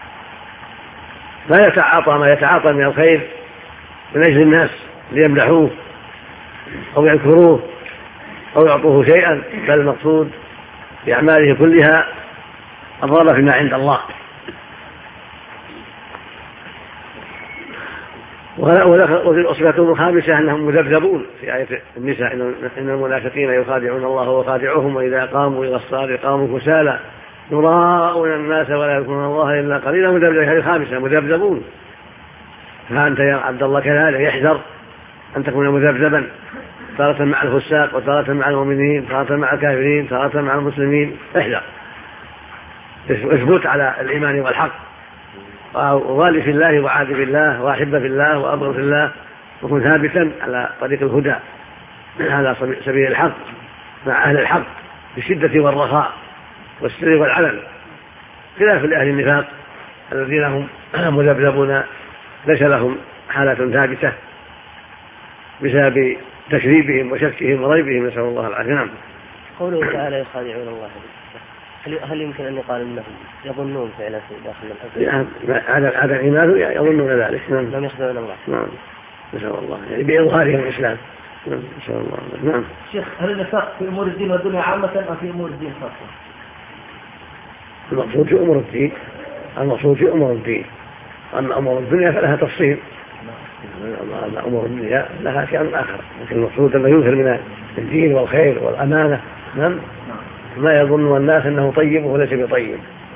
لا يتعاطى ما يتعاطى من الخير من أجل الناس ليمدحوه أو يذكروه أو يعطوه شيئا، بل المقصود في أعماله كلها الرغبة فيما عند الله. والصفة الخامسة أنهم مذبذبون في آية النساء إن المنافقين يخادعون الله وخادعهم وإذا قاموا إلى الصلاة قاموا كسالى يراءون الناس ولا يذكرون الله إلا قليلا. مذبذبون. هذه الخامسة مذبذبون. فأنت يا عبد الله كذلك يحذر أن تكون مذبذبا تارة مع الفساق وتارة مع المؤمنين، تارة مع الكافرين، تارة مع المسلمين. احذر، اثبت على الإيمان والحق، ووالي في الله وعادي في الله وأحب في الله وأبغض في الله، وكن ثابتا على طريق الهدى على سبيل الحق مع أهل الحق بالشدة والرخاء والسر والعلن، خلاف لأهل النفاق الذين هم مذبذبون ليس لهم حالة ثابتة بسبب تكذيبهم وشكهم وريبهم، نسأل الله العافية. نعم. قوله تعالى يخادعون الله، هل يمكن أن يقال أنهم يظنون فعلا داخل الأرض؟ هذا الإيمان يظنون ذلك. نعم. لم يخدعون الله. نعم. نسأل الله يعني بإظهارهم الإسلام. نعم. نسأل الله. نعم. شيخ، هل النفاق في أمور الدين والدنيا عامة أو في أمور الدين خاصة؟ المقصود في أمور الدين، المقصود في أمور الدين. أما أمور الدنيا فلها تفصيل، أمور الدنيا لها شيء آخر، لكن المقصود أنه يظهر من الدين والخير والأمانة. نعم. ما يظن الناس أنه طيب وليس بطيب.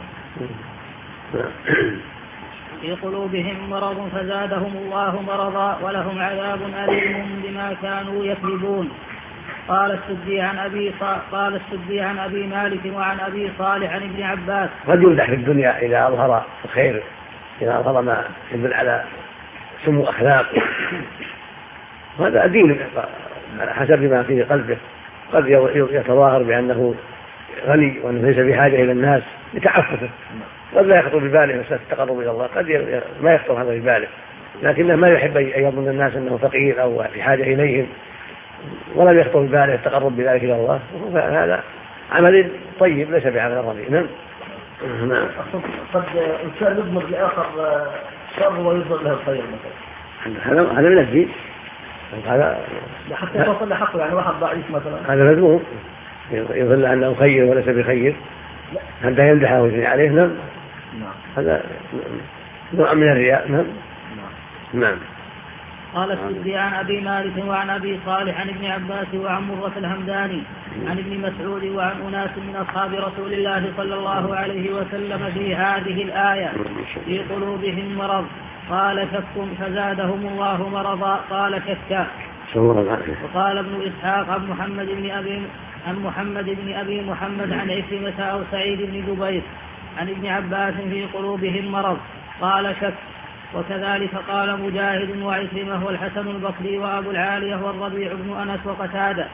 في قلوبهم مرض فزادهم الله مرضا ولهم عذاب أليم بما كانوا يكذبون. قال السدي عن أبي مالك وعن أبي صالح عن ابن عباس: قد يمدح في الدنيا إذا أظهر الخير، إذا أظهر ما يدل على سمو أخلاق، هذا دين على حسب ما في قلبه. قد يتظاهر بأنه غني وأنه ليس بحاجة إلى الناس لتعففه، قد لا يخطر بباله مسألة التقرب إلى الله، قد ما يخطر هذا بباله، لكنه ما يحب أن يظن الناس أنه فقير أو في حاجة إليهم، ولا يخطر بباله التقرب بذلك إلى الله. هذا عمل طيب ليس بعمل رديء. نعم. قد إنسان يضمر لآخر شر ويظهر له الخير مثلا، هذا من الدين، هذا حتى يوصل لحقه. يعني واحد ضعيف مثلا هذا مذموم، يظل أنه خير وليس بخير، حتى يمدحه ويثني عليه. نعم. هذا نوع من الرياء. نعم. نعم. قال السدي عن أبي مالك وعن أبي صالح عن ابن عباس وعن مرة الهمداني عن ابن مسعود وعن أناس من أصحاب رسول الله صلى الله عليه وسلم في هذه الآية: في قلوبهم مرض قال شك فزادهم الله مرضا قال شكا. وقال ابن إسحاق عن محمد بن أبي محمد عن عكرمة أو سعيد بن جبير عن ابن عباس: في قلوبهم مرض قال شك. وكذلك قال مجاهد وعكرمة والحسن البصري وأبو العالية والربيع بن أنس وقتادة.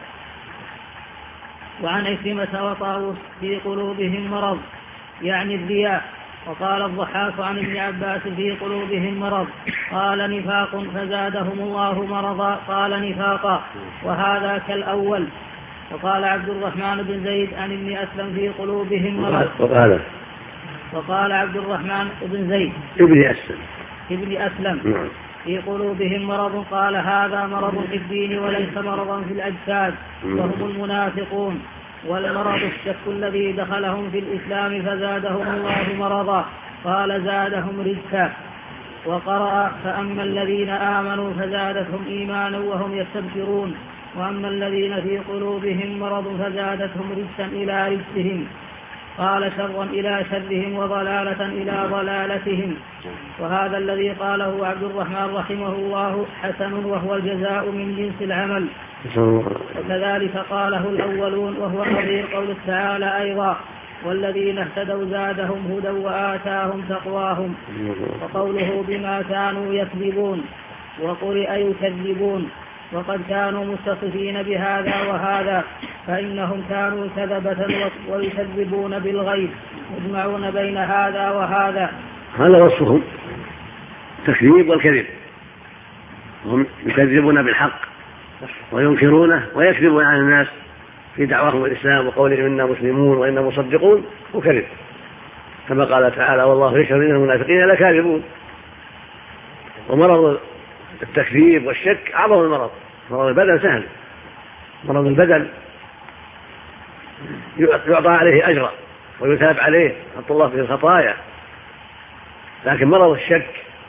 وعن عكرمة وطاووس: في قلوبهم مرض يعني الرياء. وقال الضحاك عن ابن عباس: في قلوبهم مرض قال نفاق فزادهم الله مرضا قال نفاقا، وهذا كالأول. وقال عبد الرحمن بن زيد عن ابن أسلم: في قلوبهم مرض. وقال عبد الرحمن بن زيد ابن أسلم: في قلوبهم مرض قال هذا مرض في الدين وليس مرضا في الأجساد، وهم المنافقون. والمرض الشك الذي دخلهم في الإسلام فزادهم الله مرضا قال زادهم رجسا. وقرأ: فأما الذين آمنوا فزادتهم إيمانا وهم يستبشرون، وأما الذين في قلوبهم مرض فزادتهم رجسا إلى رجسهم. قال شرا إلى شرهم وضلالة إلى ضلالتهم. وهذا الذي قاله عبد الرحمن رحمه الله حسن، وهو الجزاء من جنس العمل. وكذلك قاله الأولون، وهو نظير قول تعالى أيضا: والذين اهتدوا زادهم هدى وآتاهم تقواهم. وقوله: بما كانوا يكذبون، وقرئ يكذبون. وقد كانوا متصفين بهذا وهذا، فإنهم كانوا كذبة ويكذبون بالغيب، يجمعون بين هذا وهذا. هذا وصفهم تكذيب والكذب، هم يكذبون بالحق وينكرونه ويكذبون عن الناس في دعواهم الإسلام وقولهم إنا مسلمون وإنا مصدقون وكذب، كما قال تعالى والله يشهد إن المنافقين لكاذبون. ومرض التكذيب والشك أعظم المرض. مرض البدن سهل، مرض البدن يعطى عليه أجرا ويثاب عليه حط الله في الخطايا، لكن مرض الشك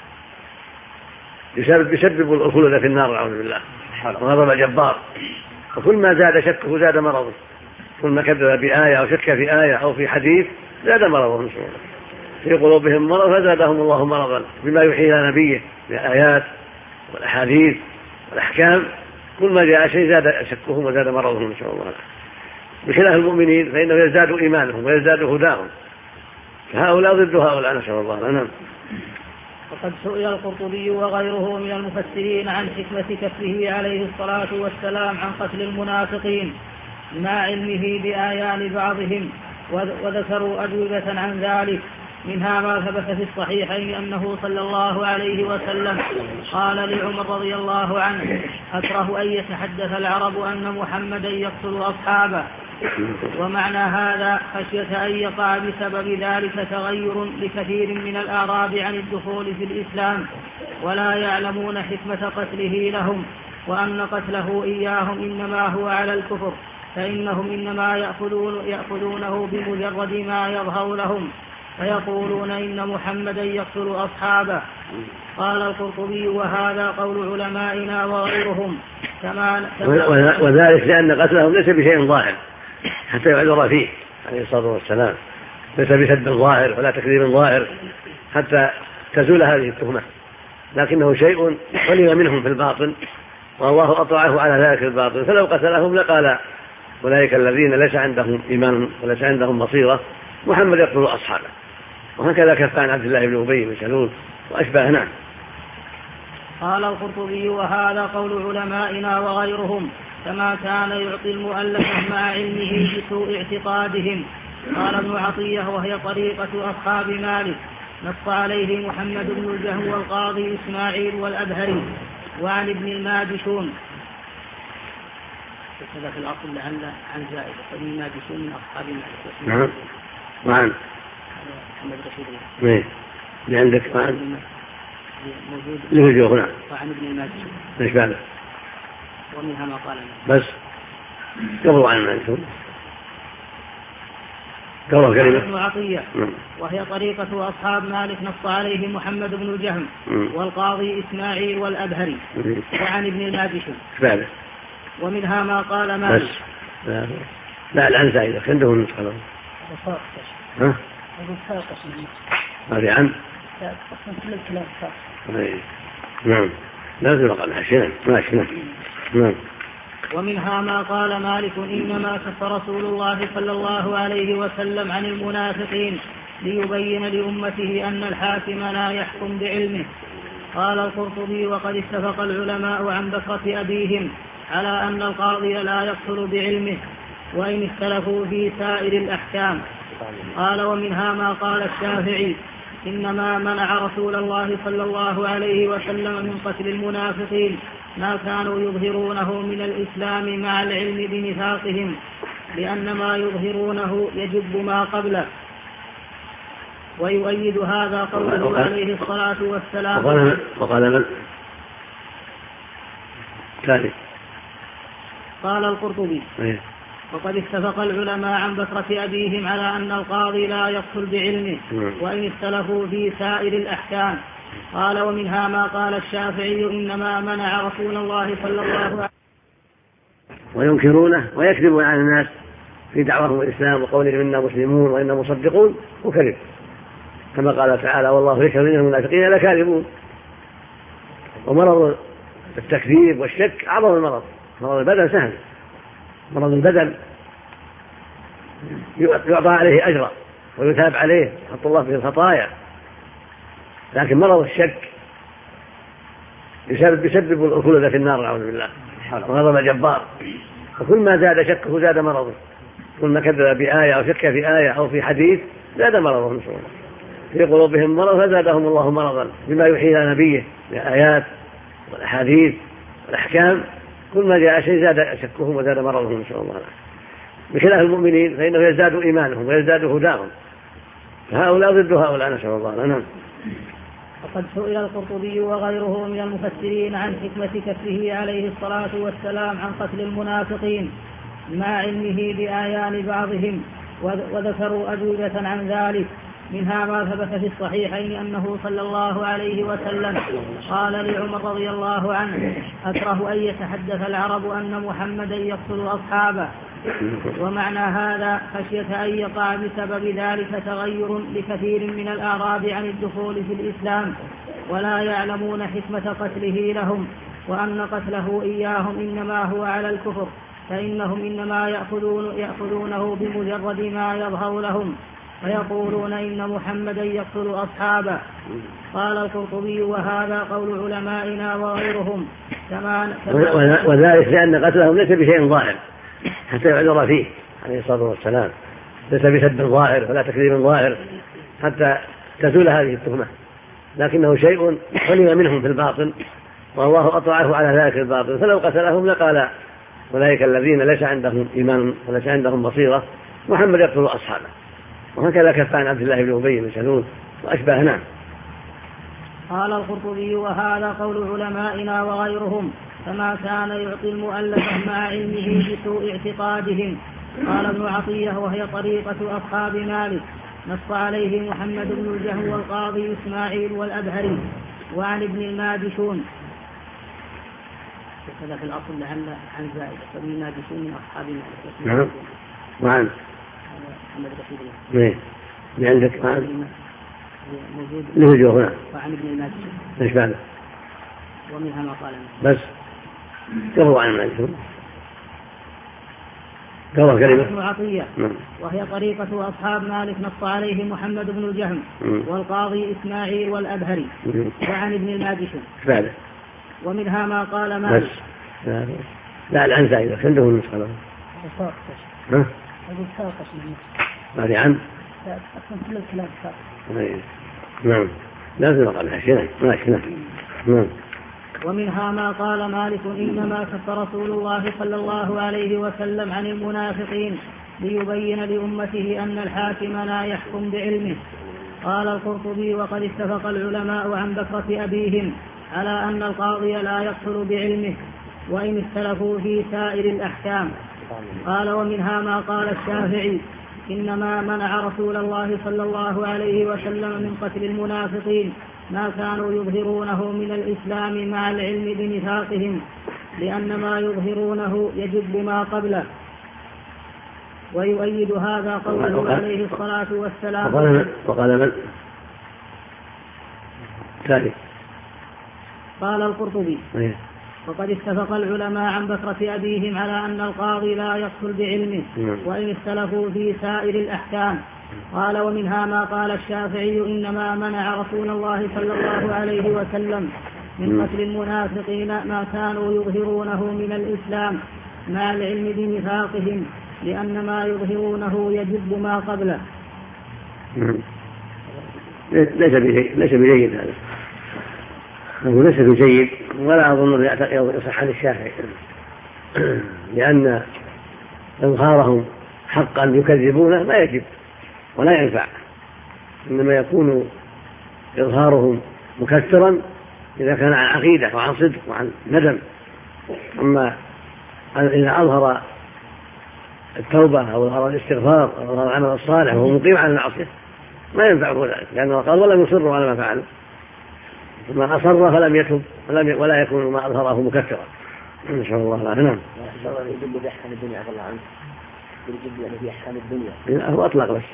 يسبب الخلود في النار نعوذ بالله وغضب جبار. وكل ما زاد شكه زاد مرضه، كل ما كذب بآية أو شك في آية أو في حديث زاد مرضه في قلوبهم مرض فزادهم الله مرضا بما يوحي إلى نبيه من الآيات والأحاديث والأحكام. كل ما جاء شيء زاد شكهم وزاد مرضهم إن شاء الله. بخلاف المؤمنين فإنه يزداد إيمانهم ويزداد هداهم، فهؤلاء ضد هؤلاء نسأل الله لنا. وقد سئل القرطبي وغيره من المفسرين عن حكمة كفه عليه الصلاة والسلام عن قتل المنافقين مع علمه بآيان بعضهم، وذكروا أجوبة عن ذلك. منها ما ثبت في الصحيحين أنه صلى الله عليه وسلم قال لعمر رضي الله عنه أكره أن يتحدث العرب أن محمدا يقتل أصحابه، ومعنى هذا خشية أن يقع بسبب ذلك تغير لكثير من الأعراب عن الدخول في الإسلام ولا يعلمون حكمة قتله لهم، وأن قتله إياهم إنما هو على الكفر، فإنهم إنما يأخذونه بمجرد ما يظهر لهم فيقولون إن محمدا يقتل أصحابه. قال القرطبي وهذا قول علمائنا وغيرهم وذلك لأن قتلهم ليس بشيء ظاهر حتى يعذر فيه عليه الصلاة والسلام، ليس بسد ظاهر ولا تكذيب ظاهر حتى تزول هذه التهمة، لكنه شيء قليل منهم في الباطن والله أطلعه على ذلك الباطل، فلو قتلهم لقال أولئك الذين ليس عندهم إيمان وليس عندهم بصيرة محمد يقتل أصحابه. وهكذا كف عن عبد الله بن أبي بن سلول وأشباه. نعم. قال القرطبي وهذا قول علمائنا وغيرهم كما كان يعطي المؤلف مع علمه بسوء اعتقادهم. قال ابن عطية وهي طريقة أصحاب مالك نص عليه محمد بن الجهم والقاضي إسماعيل والأبهري وعن ابن الماجشون. هذا في الأصل عن زائد ابن الماجشون من أصحاب مالك. نعم. وعن محمد رشيد اللي عندك وعن موجود لوجوه. نعم. وعن ابن الماجشون. ايش بعده؟ ومنها ما قال بس قبل عن الماجشون قبل كلمة ابن عطية وهي طريقة أصحاب مالك نص عليه محمد بن الجهم والقاضي إسماعيل والأبهري وعن ابن الماجشون. ومنها ما قال مالك. لا الآن زائدة عنده النسخة. ها؟ هذه عن نعم لازم نقل حشيان ماشي. نعم. ومنها ما قال مالك إنما كف رسول الله صلى الله عليه وسلم عن المنافقين ليبين لأمته أن الحاكم لا يحكم بعلمه. قال القرطبي وقد اتفق العلماء عن بكرة أبيهم على أن القاضي لا يقتل بعلمه وإن اختلفوا في سائر الأحكام. قال ومنها ما قال الشافعي إنما منع رسول الله صلى الله عليه وسلم من قتل المنافقين ما كانوا يظهرونه من الإسلام مع العلم بنفاقهم، لأن ما يظهرونه يجب ما قبله. ويؤيد هذا قوله عليه الصلاة والسلام. وقال من؟ ثاني. قال القرطبي وقد اتفق العلماء عن بكرة أبيهم على أن القاضي لا يقتل بعلمه وإن اختلفوا في سائر الأحكام. قال ومنها ما قال الشافعي إنما منع رسول الله صلى الله عليه وسلم وينكرونه ويكذبون على الناس في دعواهم الإسلام وقولهم إنا مسلمون وإنا مصدقون وكذب، كما قال تعالى والله يشهد إن المنافقين لكاذبون. ومرض التكذيب والشك أعظم المرض. مرض البدن سهل، مرض البدن يعطى عليه أجرا ويثاب عليه حط الله في الخطايا، لكن مرض الشك يسبب الخلود في النار نعوذ بالله وغضب جبار. وكل ما زاد شكه زاد مرضه، كل ما كذب بآية أو شك في آية أو في حديث زاد مرضهم في قلوبهم مرض فزادهم الله مرضا بما يوحي إلى نبيه من الآيات والأحاديث والأحكام. كل ما جاء شيء زاد شكهم وزاد مرضهم إن شاء الله. بخلاف المؤمنين فإنه يزداد إيمانهم ويزداد هداهم، فهؤلاء ضد هؤلاء، نسأل الله. نعم. وقد سئل القرطبي وغيره من المفسرين عن حكمة كفه عليه الصلاة والسلام عن قتل المنافقين مع علمه بآيان بعضهم، وذكروا أجوبة عن ذلك، منها ما ثبت في الصحيحين أنه صلى الله عليه وسلم قال لعمر رضي الله عنه: أكره أن يتحدث العرب أن محمدا يقتل أصحابه. ومعنى هذا خشية أن يقع بسبب ذلك تغير لكثير من الأعراب عن الدخول في الإسلام ولا يعلمون حكمة قتله لهم، وأن قتله إياهم إنما هو على الكفر، فإنهم إنما يأخذونه بمجرد ما يظهر لهم، فيقولون إن محمدا يقتل أصحابه. قال القرطبي: وهذا قول علمائنا وغيرهم. وذلك لأن قتلهم ليس بشيء ظاهر حتى يعذر فيه عليه الصلاة والسلام، ليس بسب ظاهر ولا تكذيب ظاهر حتى تزول هذه التهمة، لكنه شيء حلم منهم في الباطن والله أطلعه على ذلك الباطل، فلو قتلهم لقال أولئك الذين ليس عندهم إيمان وليس عندهم بصيرة محمد يقتل أصحابه. وهكذا كف عن عبد الله بن أبي بن سلول وأشباه. نعم. قال القرطبي: وهذا قول علمائنا وغيرهم، فما كان يعطي المؤلفة مع علمه بسوء اعتقادهم. قال ابن عطية: وهي طريقة أصحاب مالك، نص عليه محمد بن الجهم والقاضي إسماعيل والأبهري وعن ابن الماجشون. هذا في الأصل لعل عن زائد، فابن الماجشون من أصحاب مالك. نعم. وعن محمد رشيد عندك موجود له هنا. وعن ابن الماجشون. ايش بعده؟ ومنها ما قال بس كفوا عن الماجشون كفوا كلمة ابن عطية. وهي طريقة أصحاب مالك، نص عليه محمد بن الجهم والقاضي إسماعيل والأبهري وعن ابن الماجشون. بعده ومنها ما قال مالك. بس لا العن زائدة عنده النسخة له. ها؟ أقول ساقش من النسخة. هذه عن؟ أصلا كل الكلام ساقش. نعم. لا تنقل على شيء. نعم. ومنها ما قال مالك: إنما كف رسول الله صلى الله عليه وسلم عن المنافقين ليبين لأمته أن الحاكم لا يحكم بعلمه. قال القرطبي: وقد اتفق العلماء عن بكرة أبيهم على أن القاضي لا يقتل بعلمه وإن اختلفوا في سائر الأحكام. قال: ومنها ما قال الشافعي: إنما منع رسول الله صلى الله عليه وسلم من قتل المنافقين ما كانوا يظهرونه من الإسلام مع العلم بنفاقهم، لأن ما يظهرونه يجب ما قبله. ويؤيد هذا قوله عليه الصلاة والسلام. وقال من؟ ثالث. قال القرطبي: وقد اتفق العلماء عن بكرة أبيهم على أن القاضي لا يقتل بعلمه وإن اختلفوا في سائر الأحكام. قال: ومنها ما قال الشافعي: إنما منع رسول الله صلى الله عليه وسلم من قتل المنافقين ما كانوا يظهرونه من الإسلام مع العلم بنفاقهم، لأن ما يظهرونه يجب ما قبله. ليس بجيد هذا، هو ليس بجيد، ولا أظن يصح عن الشافعي، لأن إظهارهم حقا يكذبونه ما يجب ولا ينفع، إنما يكون إظهارهم مكثرا إذا كان عن عقيدة وعن صدق وعن ندم. أما إذا أظهر التوبة أو أظهر الاستغفار أو أظهر العمل الصالح وهو مقيم على المعصية ما ينفعه ذلك، لأنه قال: ولم يصروا على ما فعلوا، ما أصر فلم يتب ولا يكون ما أظهره مكثرا. إن شاء الله. لا. نعم. يجب بأحكام الدنيا عفى الله عنه، يجب أن في أحكام الدنيا. هو أطلق بس.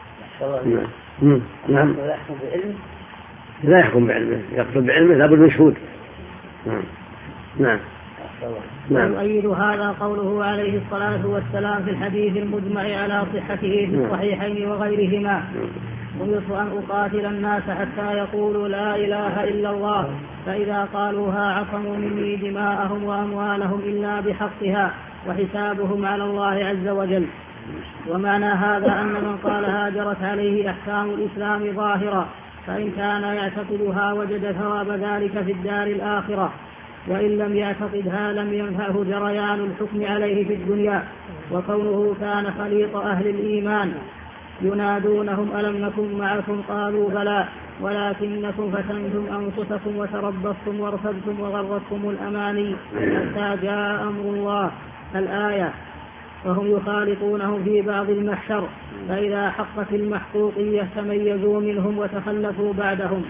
نعم. لا يحكم بعلمه، يقتل بعلمه لابد من شهود. نعم. ويؤيد هذا قوله عليه الصلاة والسلام في الحديث المجمع على صحته في الصحيحين وغيرهما: أمرت أن أقاتل الناس حتى يقولوا لا إله إلا الله، فإذا قالوها عصموا مني دماءهم وأموالهم إلا بحقها وحسابهم على الله عز وجل. ومعنى هذا أن من قال هاجرت عليه أحكام الإسلام ظاهرة، فإن كان يعتقدها وجد ثواب ذلك في الدار الآخرة، وإن لم يعتقدها لم ينفعه جريان الحكم عليه في الدنيا، وكونه كان خليط أهل الإيمان ينادونهم ألم نكن معكم قالوا بلى ولكنكم فتنتم أنفسكم وتربصتم وارتبتم وغرتكم الأماني حتى جاء أمر الله الآية. وهم يخالطونهم في بعض المحشر فإذا حقت المحقوقية تميزوا منهم وتخلفوا بعدهم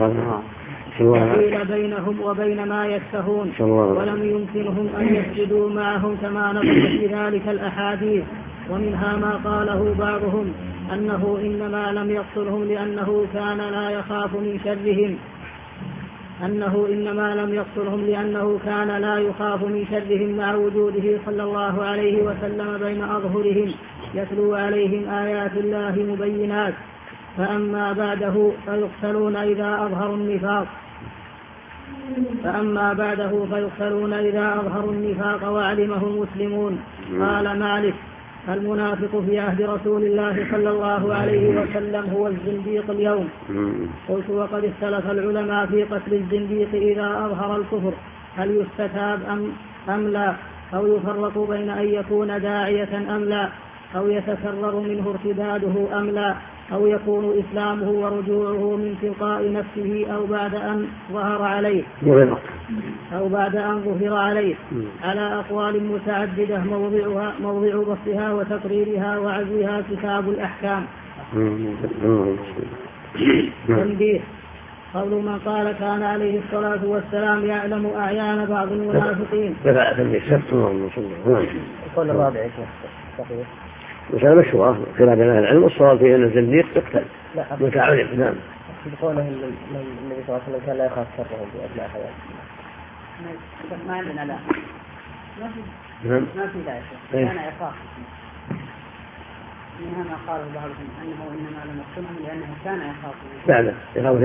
وحيل بينهم وبين ما يشتهون ولم يمكنهم أن يسجدوا معهم كما نقل في ذلك الأحاديث. ومنها ما قاله بعضهم أنه إنما لم يقتلهم لأنه كان لا يخاف من شرهم كان لا يخاف من شرهم مع وجوده صلى الله عليه وسلم بين أظهرهم يتلو عليهم آيات الله مبينات. فأما بعده فيقتلون إذا أظهروا النفاق وعلمه المسلمون. قال مالك المنافق في عهد رسول الله صلى الله عليه وسلم هو الزنديق اليوم. قلت وقد اختلف العلماء في قتل الزنديق إذا أظهر الكفر هل يستتاب أم لا أو يفرق بين أن يكون داعية أم لا أو يتكرر منه ارتداده أم لا أو يكون إسلامه ورجوعه من تلقاء نفسه أو بعد أن ظهر عليه على أقوال متعددة موضع بسطها وتقريرها وعزوها كتاب الأحكام. تنبيه قول من قال كان عليه الصلاة والسلام يعلم أعيان بعض المنافقين. قول الرابع مسألة مشهورة خلاف بين أهل العلم والصواب فيه أن الزنديق يقتل متعلم. نعم. قوله النبي صلى الله عليه وسلم كان لا يخاف شرهم بأثناء حياته. ما عندنا لا ما في داعي كان يخاف. منها ما قاله بعضهم أنه إنما لم يقتلهم لأنه كان يخاف يخاف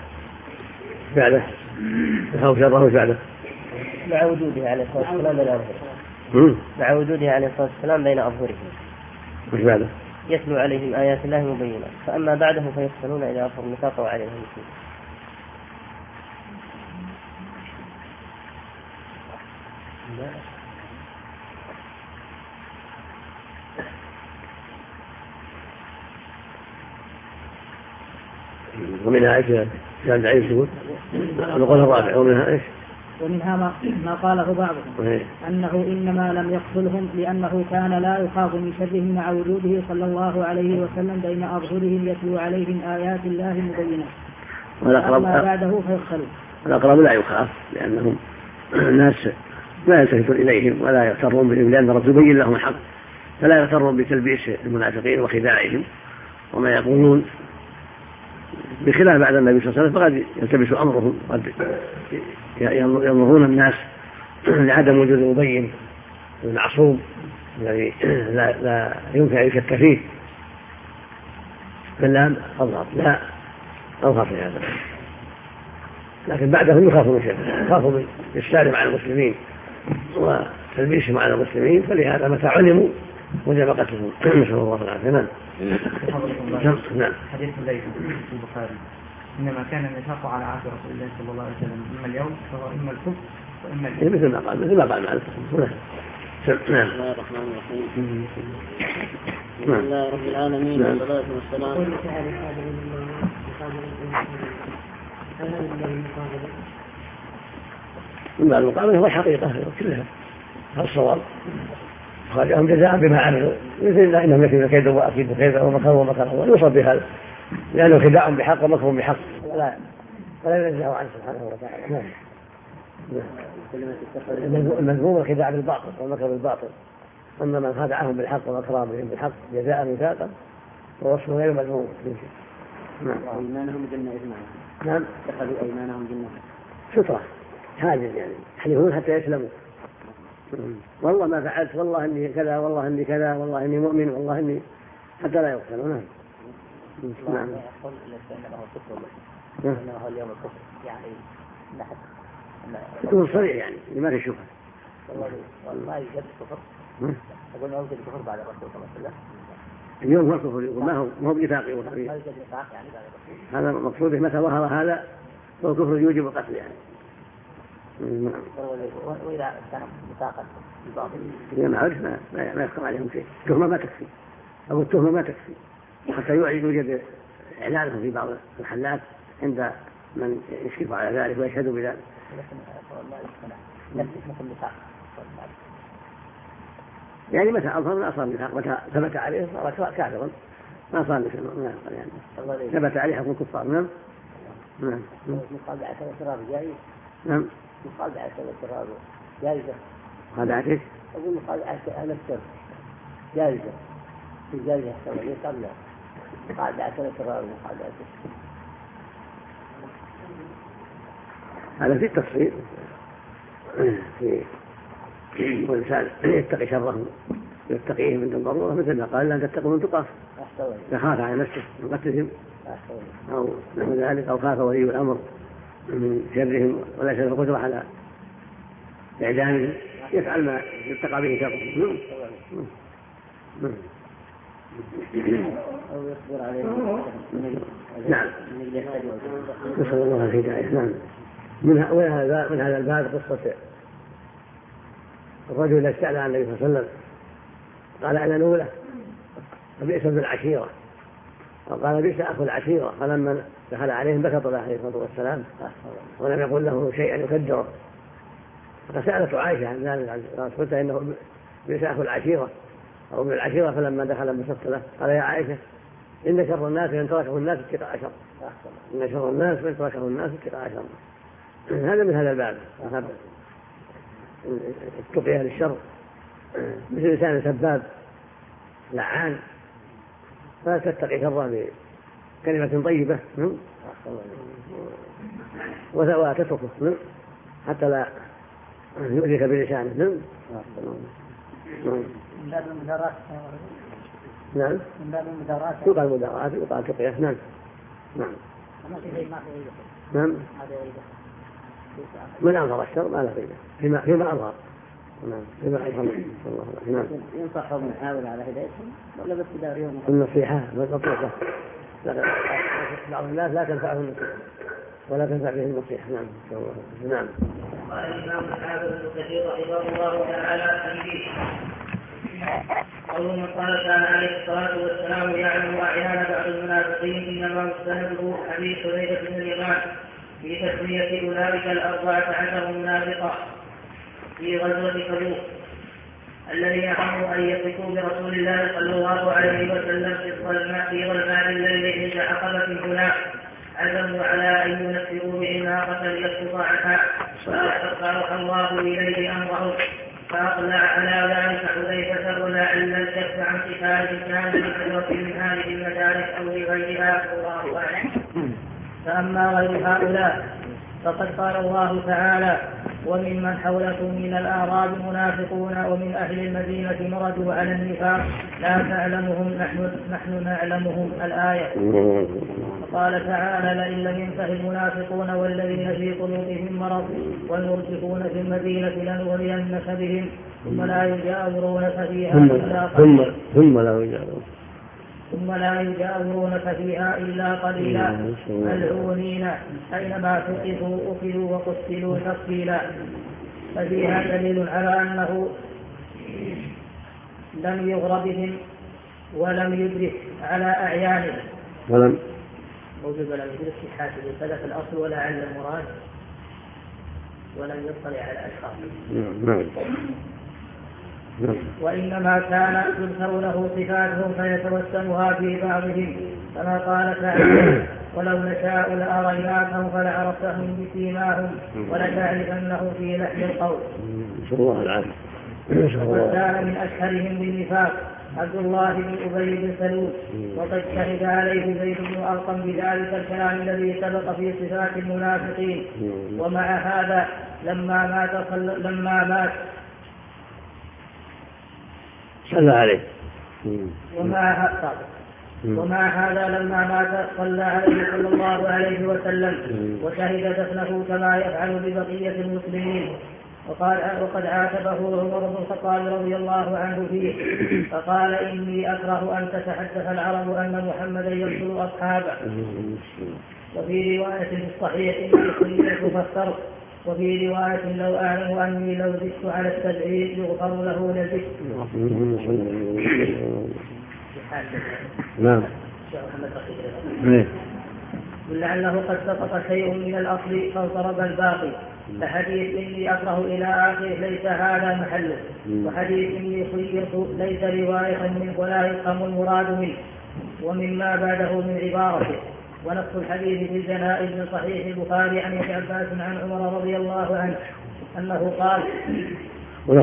شره بعده مع وجوده عليه الصلاة والسلام بين أظهرهم مش بعده يتلو عليهم آيات الله مبينات. فأما بعده فيقتلون إلى أظهر النفاق وعليهم المسلمين. ومنها ايش كان دعيم يقول القول الرابع ومنها ما قاله بعضهم أنه إنما لم يقتلهم لأنه كان لا يخاف من شرهم مع وجوده صلى الله عليه وسلم بين أظهرهم يتلو عليهم آيات الله مبينات. وأما بعده فيقتلون. الأقرب لا يخاف لأنهم الناس لا يلتفتون إليهم ولا يغترون بهم لأن الرسول يبين لهم الحق فلا يغترون بتلبيس المنافقين وخداعهم وما يقولون بخلاف بعد النبي صلى الله عليه وسلم فقد يلتبس أمرهم قد ينظرون الناس لعدم وجود المبين المعصوم الذي لا يمكن أن يشك فيه فلا أظهر في هذا. لكن بعدهم يخافوا من شيء يخافوا من السالم على المسلمين وتلبيسهم على المسلمين فلهذا متى علموا وجب قتلهم. نسأل الله العافية. نعم. حديث الليل في البخاري إنما كان النفاق على عهد رسول الله صلى الله عليه وسلم إما اليوم فهو إما الكفر وإما الكفر مثل ما قال مع بسم الله الرحمن الرحيم. بسم الله رب العالمين والصلاة والسلام. إما المقابلة هو الحقيقة كلها هذا الصواب خرجهم جزاء بما عملوا مثل إنهم يكيدون كيدا وأكيد كيدا ومكروا ويوصف بهذا لأنه خداع بحق ومكر بحق ولا ينزعه عنه سبحانه وتعالى. المذموم الخداع بالباطل والمكر بالباطل. أما من خدعهم بالحق ومكرهم بهم بالحق جزاء ميثاقا ووصفه غير مذموم. أيمانهم جنة إجماعا. نعم. اتخذوا أيمانهم جنة سترة حاجز يعني يحلفون حتى يسلموا. والله ما فعلت والله إني كذا والله إني كذا والله إني مؤمن والله إني حتى لا يقتلوا. نعم. نعم. إنه اليوم الكفر يعني نحن يكون صريح يعني ما في شبهة. والله يوجد الكفر. أقول ما يوجد الكفر بعد الرسول صلى الله عليه وسلم. اليوم هو الكفر يقول ما هو بنفاقي وخبيث. هذا مقصوده متى ظهر هذا هو الكفر يوجب القتل يعني. وإذا كان مساقا بالباطل إذا ما عرف ما يحكم عليهم شيء. التهمة ما تكفي، أو التهمة ما تكفي حتى يوجد إعلانهم في بعض المحلات عند من يشرف على ذلك ويشهدوا بذلك. يعني متى أظهر ما أصاب بالحق، متى ثبت عليه صار كافرا ما صار مثل يعني ثبت عليه حكم الكفار. نعم. نعم. مقاطعة الشراب جائز. نعم. مقاطعة الشراب جائزة. مقاطعة ايش؟ أقول مقاطعة أهل الشرب جائزة. جائزة الشراب قبل مقاطعة الشراب ومقاطعة هذا في التفصيل في والإنسان يتقي شرهم يتقيه من الضرورة، مثل ما قال لا تتقوا من تقاف، يخاف على نفسه من قتلهم أو نحو ذلك، أو خاف ولي الأمر من شرهم وليس له القدرة على إعدامهم، يفعل ما يتقى به شرهم. أو يصبر عليه. نعم. نسأل الله الهداية. نعم. من هذا الباب قصة الرجل الذي استأذن عن النبي صلى الله عليه وسلم قال أعلنوا له فبئس ابن العشيرة، وقال بئس أخو العشيرة، فلما دخل عليهم بكت الله عليه الصلاة والسلام ولم يقل له شيئا يكدره. فسألته عائشة عن ذلك قلت إنه بئس أخو العشيرة أو ابن العشيرة، فلما دخل بسطت له قال يا عائشة إن شر الناس من تركه الناس اتقاء شر، إن شر الناس من تركه الناس اتقاء شر. هذا من هذا الباب التقية للشر، مثل إنسان سباب لعان فلا تتقي شره بكلمة طيبة وتتركه حتى لا يؤذيك بلسانه. من باب المداراة. نعم. من باب المداراة. يقال مداراة يقال تقية. نعم. نعم. نعم. من أظهر الشر ما له فيده فيما أظهر. نعم. فيما أظهر. نعم. ينصحهم يحاول على هدايتهم ولا بس يداريهم؟ النصيحة مطلوبة. بعض الناس لا تنفعهم النصيحة ولا تنفع به النصيحة. نعم. نعم. قال الإمام الحافظ ابن كثير رحمه الله تعالى تنبيه قوله من قال كان عليه الصلاة والسلام يعلم أعيان بعض المنافقين إنما مستنده حديث حذيفة بن اليمان في تسمية أولئك 14 منافقة في غزوة تبوك الذين هموا أن يثقوا برسول الله صلى الله عليه وسلم في ظلماء الليل عند عقبة هناك، عزموا على أن ينفروا به ناقة ليسقط عنها فأرسل الله إليه أمره فأقلع على ذلك حذيفة ولعل الكف عن قتال كان لكثرة من هذه المدارس أو لغيرها والله أعلم. فأما غير هؤلاء فقد قال الله تعالى وممن حولكم من الأعراب منافقون ومن أهل المدينة مردوا على النفاق لا تعلمهم نحن نعلمهم الآية. وقال تعالى لئن لم ينته المنافقون والذين في قلوبهم مرض والمرجفون في المدينة لنغرينك بهم ثم لا يجاورونك فيها إلا قليلا ثم لا يجاورونك فيها إلا قليلا ملعونين أينما ثقفوا أخذوا وقتلوا تقتيلا. ففيها دليل على أنه لم يغر بهم ولم يدرك على أعيانهم موجود ولم يدرك في حاجة ثبت الأصل ولعل المراد ولم يطلع على أشخاص. وإنما كان يذكر له صفاتهم فيتوسمها في بعضهم كما قال تعالى ولو نشاء لأريناكهم فلعرفتهم بسيماهم ولتعرفنه في لحن القول. وكان من أشهرهم بالنفاق عبد الله بن أبي بن سلول وقد شهد عليه زيد بن أرقم بذلك الكلام الذي سبق في صفات المنافقين. ومع هذا لما مات صلى عليه ومع هذا لما مات صلى عليه صلى الله عليه وسلم وشهد دفنه كما يفعل ببقية المسلمين. وقد عاتبه عمر بن الخطاب رضي الله عنه فيه فقال إني أكره أن تتحدث العرب أن محمدا يقتل أصحابه. وفي رواية في الصحيح إني سمعت فسرت وفي رواية لو أعلم أني لو زدت على 70 يغفر له لزدت. نعم. لعله قد سقط شيء من الأصل فاضطرب الباقي. فحديث إني أكره إلى آخره ليس هذا محله، وحديث إني خيرت ليس رواية منه ولا يفهم المراد منه ومما بعده من عبارته. ونص الحديث في الجنائز من صحيح البخاري عن ابن عباس عن عمر رضي الله عنه أنه قال. ونص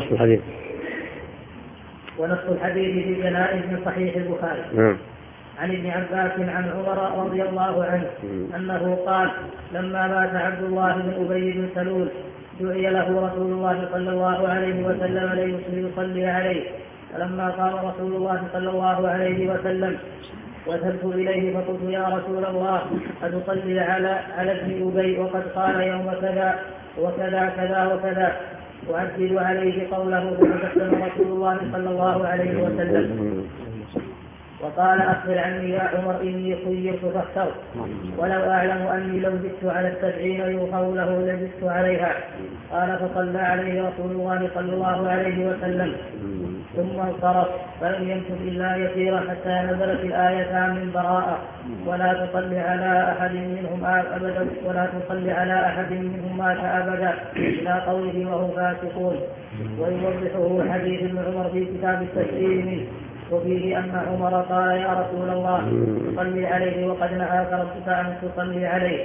الحديث في الجنائز من صحيح البخاري عن ابن عباس عن عمر رضي الله عنه أنه قال لما مات عبد الله بن أبي بن سلول دعي له رسول الله صلى الله عليه وسلم ليصلي عليه، فلما قام رسول الله صلى الله عليه وسلم وذهبت إليه فقلت يا رسول الله أتصلي على ابن أبي وقد قال يوم كذا وكذا كذا وكذا وأكد عليه قوله، فتبسم رسول الله صلى الله عليه وسلم وقال أخبر عني يا عمر إني خيرت فاخترت، ولو أعلم أني لو زدت على 70 يغفر له لزدت عليها. قال فصلى عليه رسول الله صلى الله عليه وسلم ثم انصرف فلم يمكث إلا يسيرا حتى نزلت الآيتان من براءة ولا تصلي على أحد منهم أبدا مات أبدا إلى قوله وهم فاسقون. ويوضحه حديث ابن عمر في كتاب التشريع منه، وفيه أن عمر قال يا رسول الله صلي عليه وقد نهاك ربك أن تصلي عليه.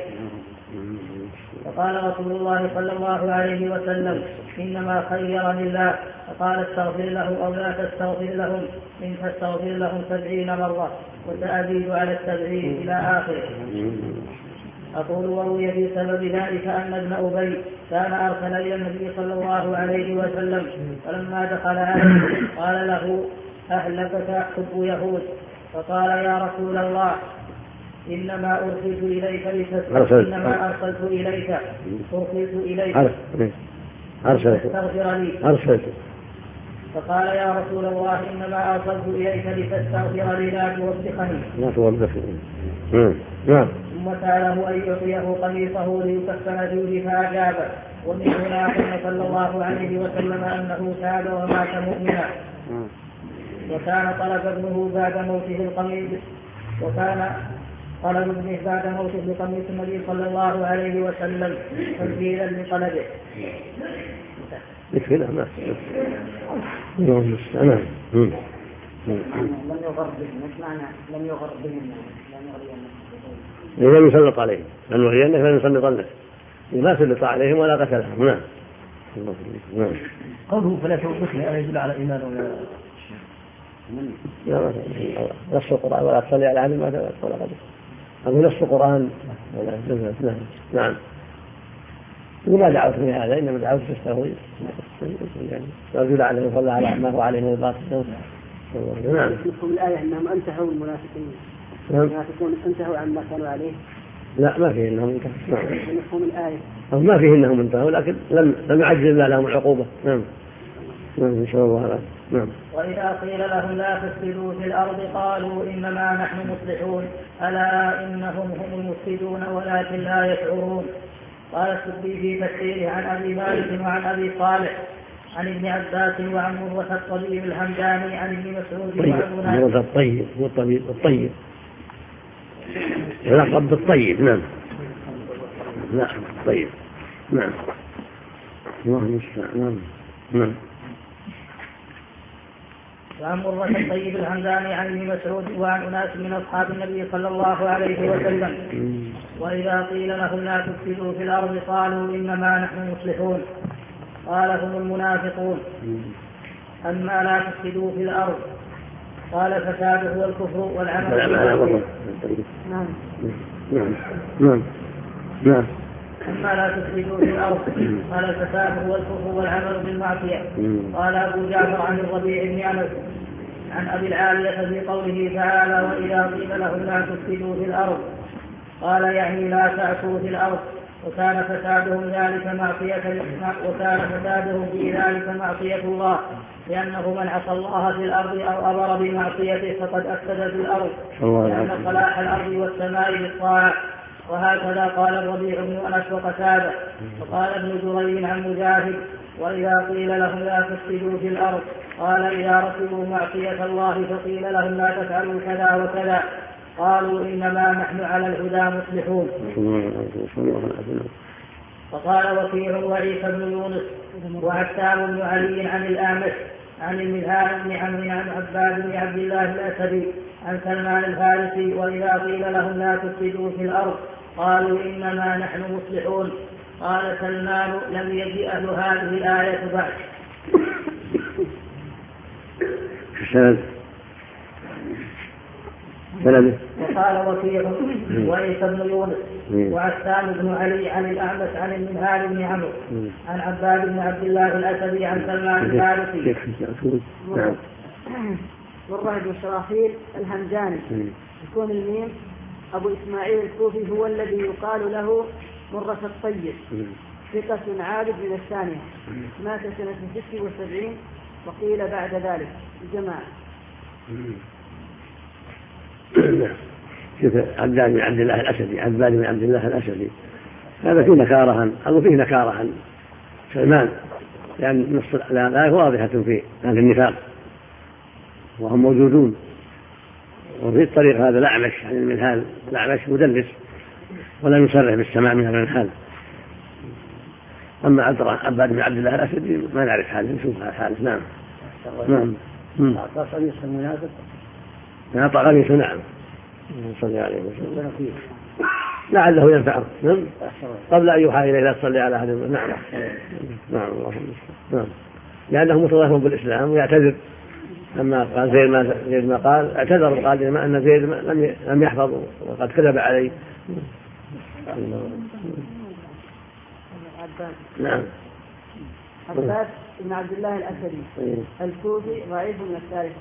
فقال رسول الله صلى الله عليه وسلم إنما خيرني الله، فقال استغفر له أو لا تستغفر لهم، إن تستغفر لهم 70 مرة وسأزيد على 70 إلى آخره. أقول وروي في سبب ذلك أن ابن أبي كان أرسل إلى النبي صلى الله عليه وسلم، فلما دخل عليه قال له أهلكك حب يهود، فقال يا رسول الله إنما أرسلت إليك لتستغفر لي. فقال يا رسول الله إنما أرسلت إليك لتستغفر لي لا توبخني. ثم سأله أن يعطيه قميصه ليكفن فيه فأجابه. ومن هنا قال صلى الله عليه وسلم أنه تاب ومات مؤمنا. وكان طلب ابنه بعد موته بقميص النبي صلى الله عليه وسلم تنزيلا لطلبه. لم يغر بهم لم يسلط عليهم، لم يغرينك لم يسلطنك، ما سلط عليهم ولا قتلهم. نعم. قوله فلا توبخني يدل على إيمان ولا نص القرآن ولا تصلي على أحد مات ولا قتل، أو نص القرآن. نعم. وما دعوت في هذا، إنما دعوت في التهويل يعني رجل عليه وصلى على ما هو عليه من الباطل. نعم. يفهم الآية أنهم انتهوا المنافقون انتهوا عما كانوا عليه. لا ما فيه إنهم انتهوا. يفهم الآية ما فيه إنهم انتهوا، لكن لم يعجل الله لهم العقوبة. نعم إن شاء الله. نعم. وإذا قيل لهم لا تفسدوا في الأرض قالوا إنما نحن مصلحون ألا إنهم هم المفسدون ولكن لا يشعرون. قال السدي في تفسيره عن أبي مالك وعن أبي صالح عن ابن عباس وعن مرة الطبيب الحمداني عن ابن مسعود وعن مرة الطيب والطيب يلقب بالطيب. نعم. لا طيب. نعم. نعم. وعن مرة الطيب الحمداني عن ابن مسعود وعن أناس من أصحاب النبي صلى الله عليه وسلم. وإذا قيل لهم لا تفسدوا في الأرض قالوا إنما نحن مصلحون. قال هم المنافقون. أما لا تفسدوا في الأرض قال الفساد هو الكفر والعمل. نعم. أما لا تفسدوا في الأرض قال الفساد هو الكفر والعمل بالمعصية. قال أبو جعفر عن الربيع بن أنس عن أبي العالية في قوله تعالى وإذا قيل لهم لا تفسدوا في الأرض قال يعني لا تعصوا في الأرض. وكان فسادهم في ذلك معصية الله، لأنه من عصى الله في الأرض أو أمر بمعصيته فقد أفسد في الأرض، لأن صلاح الأرض والسماء بالطاعة وهكذا قال الربيع بن أنس وقتادة. وقال ابن جريج عن مجاهد: وإذا قيل لهم لا تفسدوا في الأرض قال إذا ركبوا معصية الله فقيل لهم لا تفعلوا كذا وكذا قالوا إنما نحن على الهدى مصلحون. وقال وكيع وعيسى بن يونس وعتاب بن علي عن الأعمش عن المذهاب بن عمرو عن عباد بن عبد الله الأسدي عن سلمان الفارسي: وإذا قيل لهم لا تفسدوا في الأرض قالوا إنما نحن مصلحون. قال سلمان: لم يجئ أهل هذه الآية بعد. وقال وكيع وعيسى بن يونس وعتاب بن علي عن الأعمش عن المنهال بن عمرو عن عباد بن عبد الله الأسدي عن سلمان الفارسي. والرهب وشراحيل الهمداني يكون الميم. أبو إسماعيل الكوفي هو الذي يقال له مرة الطيب، ثقة عابد من الثانية، مات سنة 76 وقيل بعد ذلك الجماعة. شوف عباد بن عبد الله الأسدي، عباد بن عبد الله الأسدي هذا فيه نكارة أو فيه نكارة عن سلمان، لأن نص الآية واضحة في هذا النفاق وهم موجودون. وفي الطريق هذا الأعمش عن المنهال، الأعمش مدلس ولا يصرح بالسماع من المنهال. أما عباد بن عبد الله الأسدي ما نعرف حاله، نشوف حاله. نعم نعم. أعطى قميص المنافق، أعطى قميص. نعم صلى عليه وسلم لعله ينفعه. نعم قبل أن يوحى إليه لا تصلي على أحد. نعم نعم نعم لأنه متظاهر بالإسلام ويعتذر. أما قال زيد ما قال اعتذر وقال ما أن زيد لم يحفظ وقد كذب عليه. نعم. عباد بن عبد الله الأسدي الكوفي ضعيف من الثالث.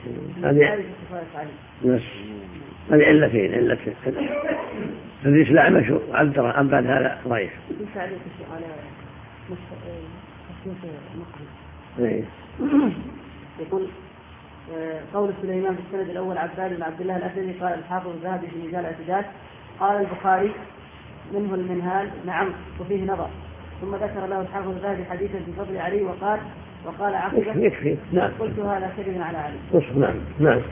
هذه علتين الذي الأعمش عباد هذا ضعيف. يقول قول سليمان في السند الأول عباد بن عبد الله الأسدي قال الحافظ الذهبي في ميزان الاعتدال. قال البخاري منه المنهال نعم وفيه نظر. ثم ذكر له الحافظ الذهبي حديثا في فضل علي وقال عقبه يكفي. نعم. قلت هذا كذب على علي. نعم نعم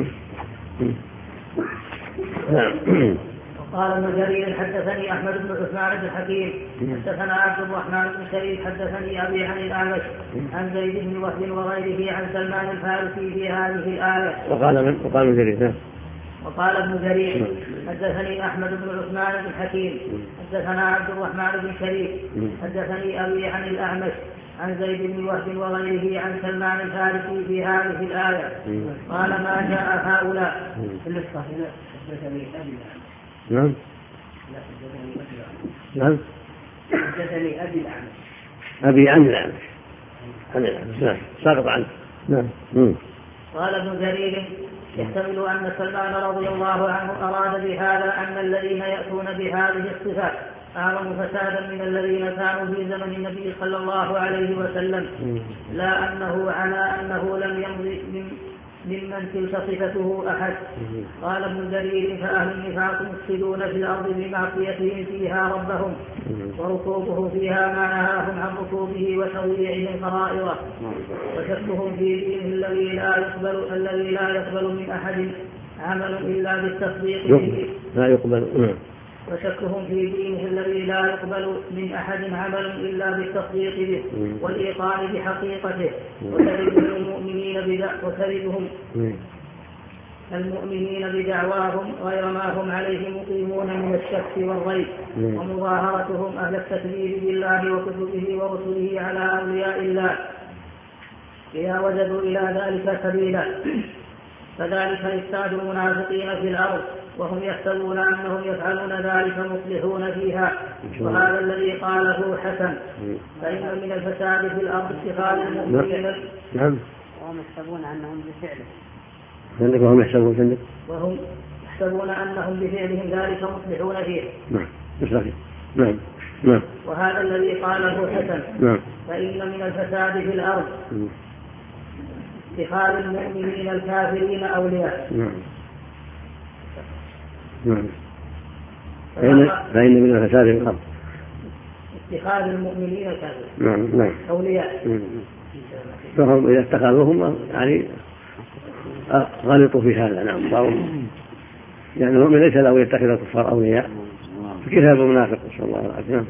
نعم. وقال ابن جرير حدثني أحمد بن عثمان بن حكيم حدثنا عبد الرحمن بن شريف حدثني أبي عن الأعمش عن زيد بن وهب وغيره عن سلمان الفارسي في هذه الآية. وقال ابن جرير حدثني أحمد بن عثمان بن حكيم حدثنا عبد الرحمن بن شريف حدثني أبي عن الأعمش عن زيد بن وهب وغيره عن سلمان الفارسي في هذه الآية. قال ما جاء هؤلاء نعم نعم حدثني أبي الأعمش أبي عن الأعمش نعم ساقط عنه. نعم. قال ابن جرير يحتمل أن سلمان رضي الله عنه أراد بهذا أن الذين يأتون بهذه الصفات أعظم فسادا من الذين كانوا في زمن النبي صلى الله عليه وسلم، لا أنه على أنه لم يمضي ممن تلك صفته أحد. قال ابن جرير فأهل النفاق مفسدون في الأرض بمعصيتهم فيها ربهم وركوبه فيها ما نهاهم عن ركوبه وتضييعهم فرائضه وشكهم في دينه الذي لا يقبل من أحد عمل إلا بالتصديق به وشكهم في دينه الذي لا يقبل من أحد عمل إلا بالتصديق به والإيقان بحقيقته وتردهم المؤمنين بدعواهم غير ما هم عليه مقيمون من الشك والريب ومظاهرتهم أهل التكذيب بالله وكتبه ورسله على أولياء الله إذا وجدوا إلى ذلك سبيلا. فذلك إفساد المنافقين في الأرض وهم يحسبون أنهم يفعلون ذلك مصلحون فيها. وهذا الذي قاله حسن فإن من الفساد في الأرض اتخاذ المؤمنين وهم يحسبون أنهم بفعله وهم يحسبون أنهم بفعلهم ذلك مصلحون فيه. وهذا الذي قاله حسن فإن من الفساد في الأرض اتخاذ المؤمنين الكافرين أولياء. فإن من الفساد في الأرض اتخاذ المؤمنين أولياء. فهم إذا اتخذوهم يعني غلطوا في هذا. نعم صاروا يعني المؤمن ليس له يتخذ الكفار أولياء فكيف هذا المنافق صلى الله عليه وسلم.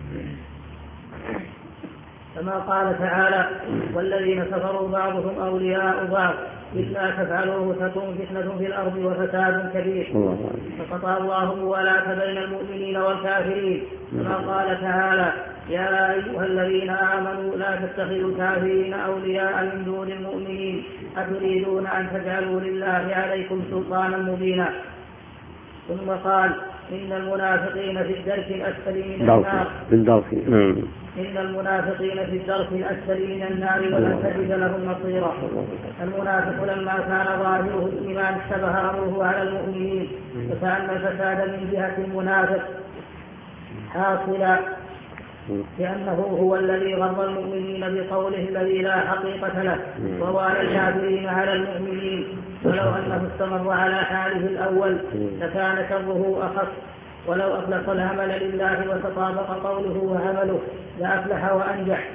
كما قال تعالى والذين كفروا بعضهم أولياء بعض إلا تفعلوه تكون فتنة في الأرض وفساد كبير. فقطع الله الموالاة بين المؤمنين والكافرين كما قال تعالى يا أيها الذين آمنوا لا تتخذوا الكافرين أولياء من دون المؤمنين أتريدون أن تجعلوا لله عليكم سلطانا مبينا. ثم قال إن المنافقين في الدرك الأسفل من النار إن المنافقين في الدرك الأسفل من النار ولن تجد لهم نصيرا. المنافق لما كان ظاهره الإيمان اشتبه أمره على المؤمنين فكأن الفساد من جهة المنافق حاصلا لأنه هو الذي غر المؤمنين بقوله الذي لا حقيقة له ووالى الكافرين على المؤمنين ولو أنه استمر على حاله الأول لكان شره أخف ولو أخلص العمل لله وتطابق قوله وعمله لأفلح وأنجح.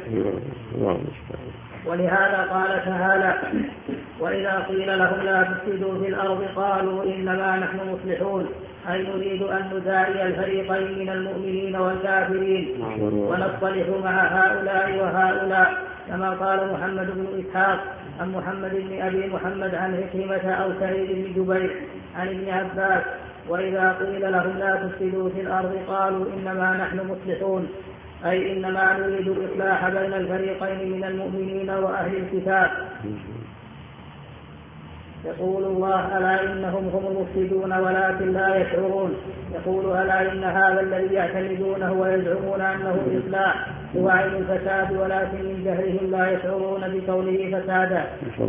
ولهذا قال تعالى وإذا قيل لهم لا تفسدوا في الأرض قالوا إنما نحن مصلحون أي نريد أن نداري الفريقين من المؤمنين والكافرين ونصطلح مع هؤلاء وهؤلاء كما قال محمد بن إسحاق عن محمد بن أبي محمد عن عكرمة أو سعيد بن جبير عن ابن عباس وإذا قيل لهم لا تفسدوا في الأرض قالوا إنما نحن مصلحون أي إنما نريد الإصلاح بين الفريقين من المؤمنين وأهل الكتاب. يقول الله ألا إنهم هم المفسدون ولكن لا يشعرون. يقول ألا إن هذا الذي يعتمدونه ويزعمون أنه الإصلاح هو عين الفساد ولكن من جهلهم لا يشعرون بقوله فسادا.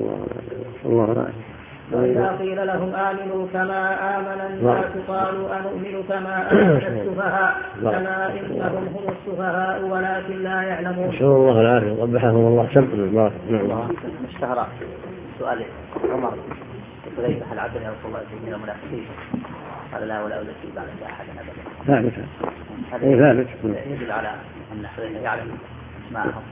وإذا قيل لهم آمنوا كما آمن الناس قالوا أنؤمن كما آمن السفهاء ألا إنهم هم السفهاء ولكن لا يعلمون. نسأل الله العافية قبحهم الله سبحانه الله. اشتهر سؤال عمر فليس هل عبد يا رسول الله من المنافقين قال لا ولا أولئك بعد أحد أبدا ثابت يدل على أن حذيفة يعلم معهم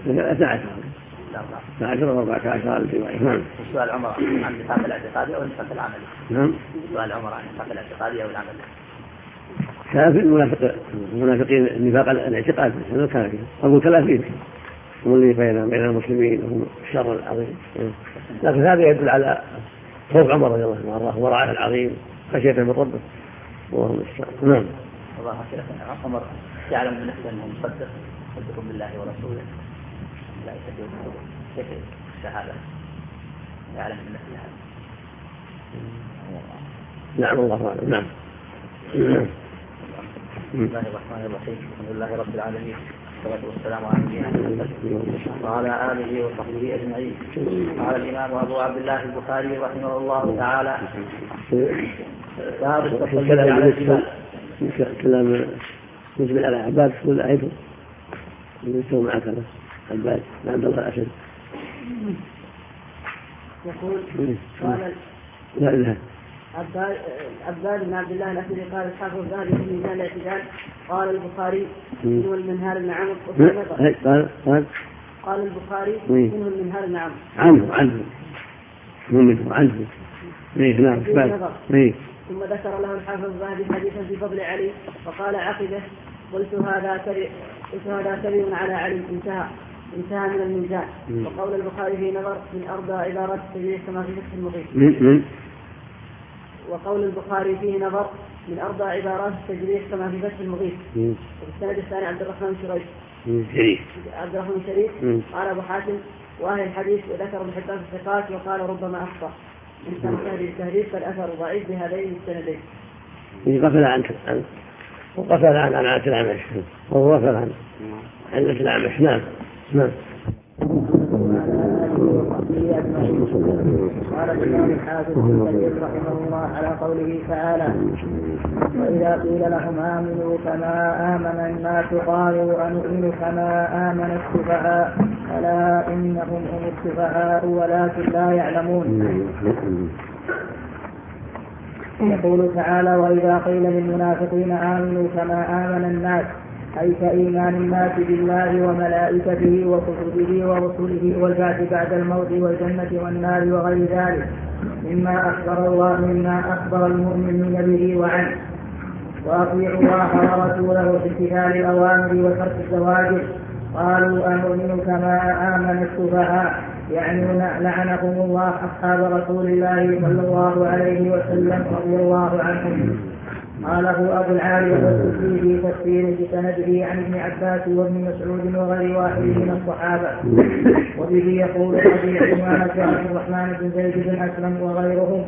12 و 14 الجوائز. سؤال عمر عن النفاق الاعتقادي أو النفاق العملي؟ نعم. سؤال عمر عن النفاق الاعتقادي أو العملي؟ كان في المنافقين النفاق الاعتقادي هذا كان فيه أقول كلافين هم اللي بين المسلمين هم الشر العظيم لكن هذا يدل على خوف عمر رضي الله عنه ورعاه العظيم خشية من ربه وهو الشر. نعم. الله عمر يعلم من نفسه أنه مصدق بالله ورسوله لا يستطيع كيف الشهادة يعلم من نفسه هذا. نعم الله أعلم. نعم. بسم الله الرحمن الرحيم الحمد لله رب العالمين والصلاة والسلام على نبينا محمد وعلى آله وصحبه أجمعين. قال الإمام أبو عبد الله البخاري رحمه الله تعالى باب التصديق على الجبال. كلام نسبة على عباد كل أيضا يسوي معك عباد عبد الله الأسد يقول قال لا عباد بن عبد الله الأسدي قال الحافظ الذهبي في ميزان الاعتدال قال البخاري منه المنهار بن عمرو قال البخاري منه المنهار بن عمرو عنه ثم ذكر له الحافظ الذهبي حديثا في فضل علي وقال عقبه قلت هذا كبير على علي انتهى من الميزان. وقول البخاري في نظر من أربع عبارات التجريح كما في فتح المغيث. وقول البخاري فيه نظر من أربع عبارات التجريح كما في فتح المغيث. السند الثاني عبد الرحمن شريف قال أبو حاتم وأهل الحديث وذكر ابن حبان في الثقات وقال ربما أخطأ إن كان التهذيب فالأثر ضعيف بهذين السندين. وقفل عن عنعة الأعمش وهو وقفل عن عنعة الأعمش. نعم. قال الإمام الحافظ رحمه الله على قوله تعالى وإذا قيل لهم آمنوا كما آمن الناس قالوا أنؤمن كما آمن السفهاء ألا إنهم هم السفهاء ولكن لا يعلمون. يقول تعالى: وإذا قيل للمنافقين آمنوا كما آمن الناس، أي كإيمان الناس بالله وملائكته وكتبه ورسله والبعث بعد الموت والجنة والنار وغير ذلك مما أخبر المؤمنين به وعنه، وأطيعوا الله ورسوله في امتثال الأوامر وترك الزواجر، قالوا أنؤمن كما آمن السفهاء، يعني لعنهم الله أصحاب رسول الله صلى الله عليه وسلم رضي الله عنهم. قاله أبو العالية والسدي في تفسير بسنده عن ابن عباس وابن مسعود وغير واحد من الصحابة. وبه يقول أبي عمامة عبد الرحمن بن زيد بن أسلم وغيرهم،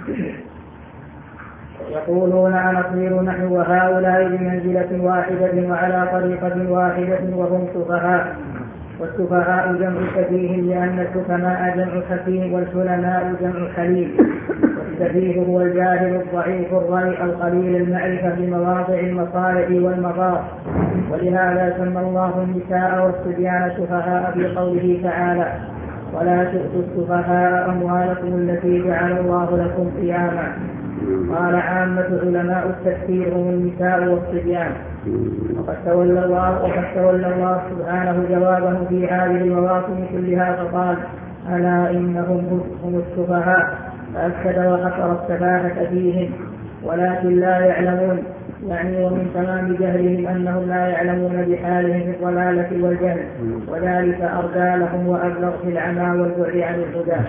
يقولون أنصير نحن وهؤلاء بمنزلة واحدة وعلى طريقة واحدة وهم سفهاء. والسفهاء جمع سفيه لأن الحكماء جمع حكيم والحلماء جمع حليم. والسفيه هو الجاهل الضعيف الرأي القليل المعرفة بمواضع المصالح والمضار. ولهذا سمى الله النساء والصبيان سفهاء في قوله تعالى: ولا تؤتوا السفهاء أموالكم التي جعل الله لكم قياما. قال عامة علماء التفسير هم النساء والصبيان. وقد تولى الله سبحانه جوابه في هذه المواطن كلها فقال: ألا إنهم هم السفهاء، فأكد وحصر السفاهة فيهم ولكن لا يعلمون، يعني ومن تمام جهلهم أنهم لا يعلمون بحالهم في الضلالة والجهل، وذلك أردى لهم وأبلغ في العمى والبعد عن الهدى.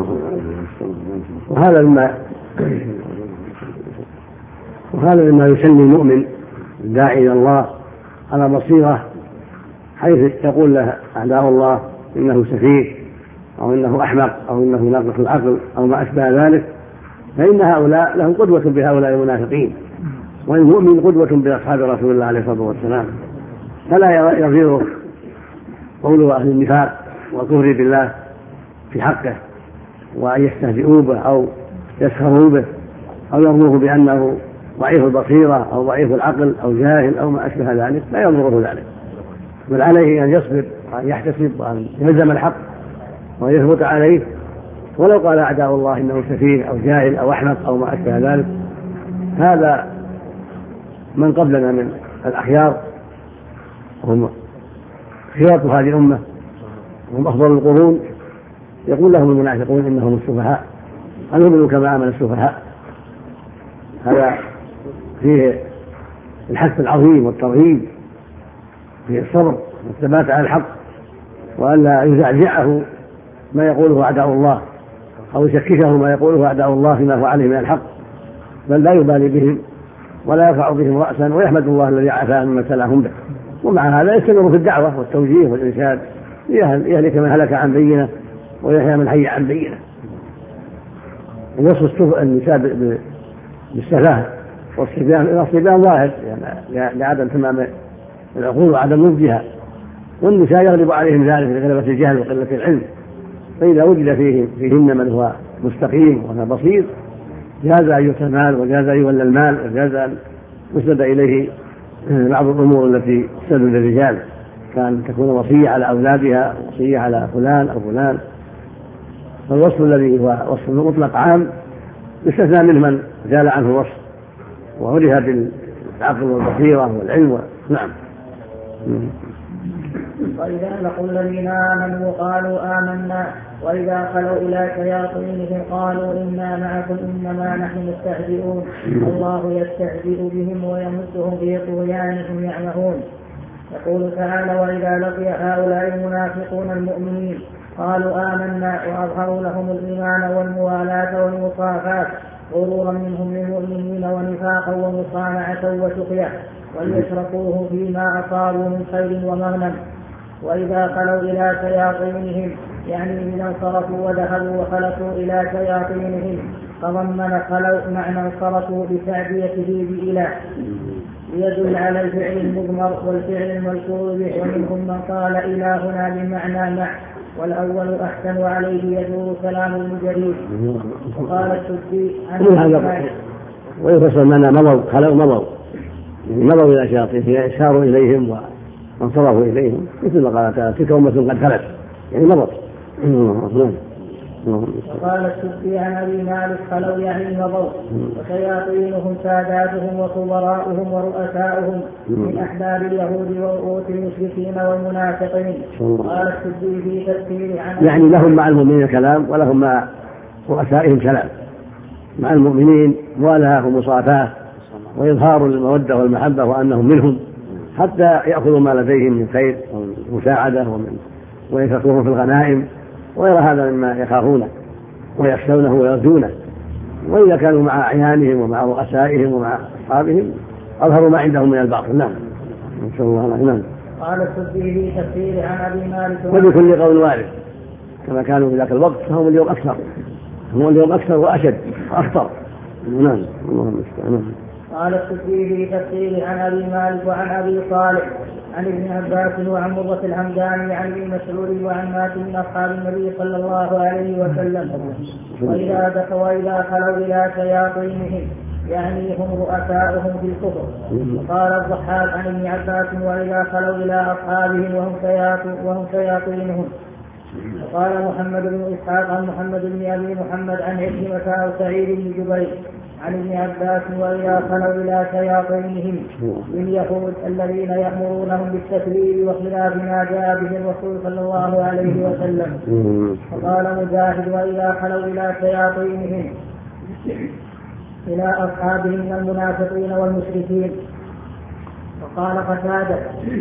وهذا مما يسمي المؤمن الداعي إلى الله على بصيرة، حيث يقول له أعداء الله إنه سفيه أو إنه أحمق أو إنه ناقص العقل أو ما أشبه ذلك، فإن هؤلاء لهم قدوة بهؤلاء المنافقين، والمؤمن قدوة بأصحاب رسول الله عليه الصلاة والسلام، فلا يضيره قول أهل النفاق والكفر بالله في حقه، وأن يستهزئوا به أو يسخروا به أو يرموه بأنه ضعيف البصيرة أو ضعيف العقل أو جاهل أو ما أشبه ذلك، لا يضره ذلك، بل عليه أن يصبر وأن يحتسب وأن يلزم الحق وأن يثبت عليه، ولو قال أعداء الله إنه سفيه أو جاهل أو أحمق أو ما أشبه ذلك. هذا من قبلنا من الأخيار هم خيرة هذه الأمة وهم أفضل القرون، يقول لهم المنافقون إنهم السفهاء، أنؤمن كما آمن السفهاء. هذا فيه الحث العظيم والترغيب، فيه الصبر والثبات على الحق، وألا يزعزعه ما يقوله أعداء الله أو يشككه ما يقوله أعداء الله فيما هو عليه من الحق، بل لا يبالي بهم ولا يرفع بهم رأسا، ويحمد الله الذي عافاه مما ابتلاهم به. ومع هذا يستمر في الدعوة والتوجيه والإرشاد، يهلك من هلك عن بينه ويحيى من حي عن بينه. وصف النساء بالسفاهة والصبيان ظاهر يعني لعدم تمام العقول وعدم نضجها، والنساء يغلب عليهم ذلك لغلبة الجهل وقلة العلم، فإذا وجد فيهن من هو مستقيم وهو بصير جاز أن يؤتى المال وجاز أن يولى المال وجاز أن يسند إليه بعض الأمور التي تسند للرجال، كان تكون وصية على أولادها، وصية على فلان أو فلان. فالوصف الذي هو وصف مطلق عام يستثنى منه من زال عنه الوصف وعرف بالعقل والبصيرة والعلم. نعم. وإذا لقوا الذين آمنوا قالوا آمنا وإذا خلوا إلى شياطينهم قالوا إنا معكم إنما نحن مستهزئون الله يستهزئ بهم ويمسهم في طغيانهم يعمهون. يقول تعالى: وإذا لقي هؤلاء المنافقون المؤمنين قالوا آمنا وأظهروا لهم الإيمان والموالاة والمصافات غرورا منهم للمؤمنين ونفاقا ومصانعة وسخية وليشركوه فيما أصابوا من خير ومغنم. وإذا خلوا إلى شياطينهم يعني إذا انصرفوا وذهبوا وخلقوا إلى شياطينهم فضمن خلوا معنى انصرفوا بتعديته بإله يدل على الفعل المضمر والفعل المذكور به، ومنهم من قال إلهنا بمعنى مع، والأول أحسن وعليه يدور كلام المجريد. وقال السدي ويفسر معنى مضوا خلوا مضوا إلى شياطين ساروا إليهم وانصرفوا إليهم، مثل ما قال تعالى: تلك أمة قد خلت، يعني مضت. وقال السدي عن أبي مالك خلوا يعني مضوا وشياطينهم ساداتهم وكبراؤهم ورؤساؤهم من أحباب اليهود ورؤوس المشركين والمنافقين. قال السدي في تفسير عن يعني لهم مع المؤمنين كلام ولهم مع رؤسائهم كلام. مع المؤمنين موالاة ومصافاة وإظهار المودة والمحبة وأنهم منهم حتى يأخذوا ما لديهم من خير ومساعدة وينفقوهم في الغنائم وغير هذا مما يخافونه ويخشونه ويرجونه. وإذا كانوا مع أعيانهم ومع رؤسائهم ومع أصحابهم أظهروا ما عندهم من الباطل. نعم إن شاء الله. نعم. قال السدي في تفسير عن أبي مالك وبكل قول وارد كما كانوا في ذاك الوقت فهم اليوم أكثر، هم اليوم أكثر وأشد وأخطر. نعم. اللهم استعان. قال السدي في تفسير عن أبي مالك وعن أبي صالح عن ابن عباس وعن مرة الهمداني عن ابن مسعود وعن ناس من أصحاب النبي صلى الله عليه وسلم وإذا خلوا إلى شياطينهم يعني هم رؤساؤهم في الكفر. وقال الضحاك عن ابن عباس وإذا خلوا إلى أصحابهم وهم شياطينهم. وقال محمد بن إسحاق عن محمد بن أبي محمد عن عكرمة أو سعيد بن جبير عن ابن عباس وإذا خلوا إلى شياطينهم من يهود الذين يأمرونهم بالتكذيب وخلاف ما جاء به الرسول صلى الله عليه وسلم. وقال مجاهد وإذا خلوا إلى شياطينهم إلى أصحابهم من المنافقين والمشركين. وقال قتادة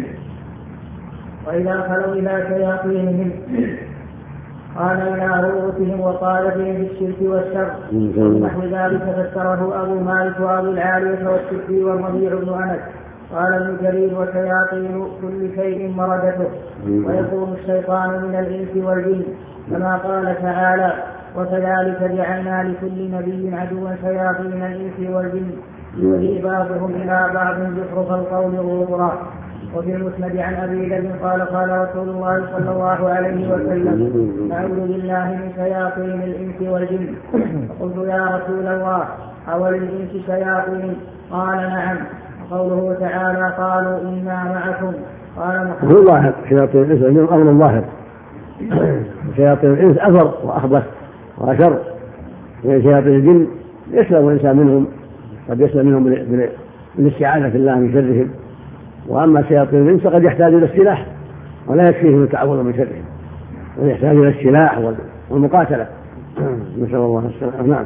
وإذا خلوا إلى شياطينهم قال إلى رؤوسهم وقال بهم بالشرك والشر ونحو ذلك فسره أبو مالك وأبو العالية والسدي والربيع بن أنس. قال ابن جرير وشياطين كل شيء مردته ويكون الشيطان من الإنس والجن كما قال تعالى وكذلك جعلنا لكل نبي عدوا شياطين الإنس والجن يوحي بعضهم إلى بعض زخرف القول غرورا. وفي المسند عن أبي ذر قال قال رسول الله صلى الله عليه وسلم أعوذ بالله من شياطين الإنس والجن. فقلت يا رسول الله أول الإنس شياطين؟ قال نعم. قوله تعالى قالوا إنا معكم. قال محمد هو ظاهر شياطين الإنس والجن أمر ظاهر. شياطين الإنس أثر وأخبث وأشر. شياطين الجن يسلم الإنسان منهم قد يسلم منهم بالاستعاذة بالله من شرهم. وأما شياطين الإنس قد يحتاج إلى السلاح ولا يكفيه التعوذ من شرهم ويحتاج إلى السلاح والمقاتلة. نسأل الله السلامة. نعم.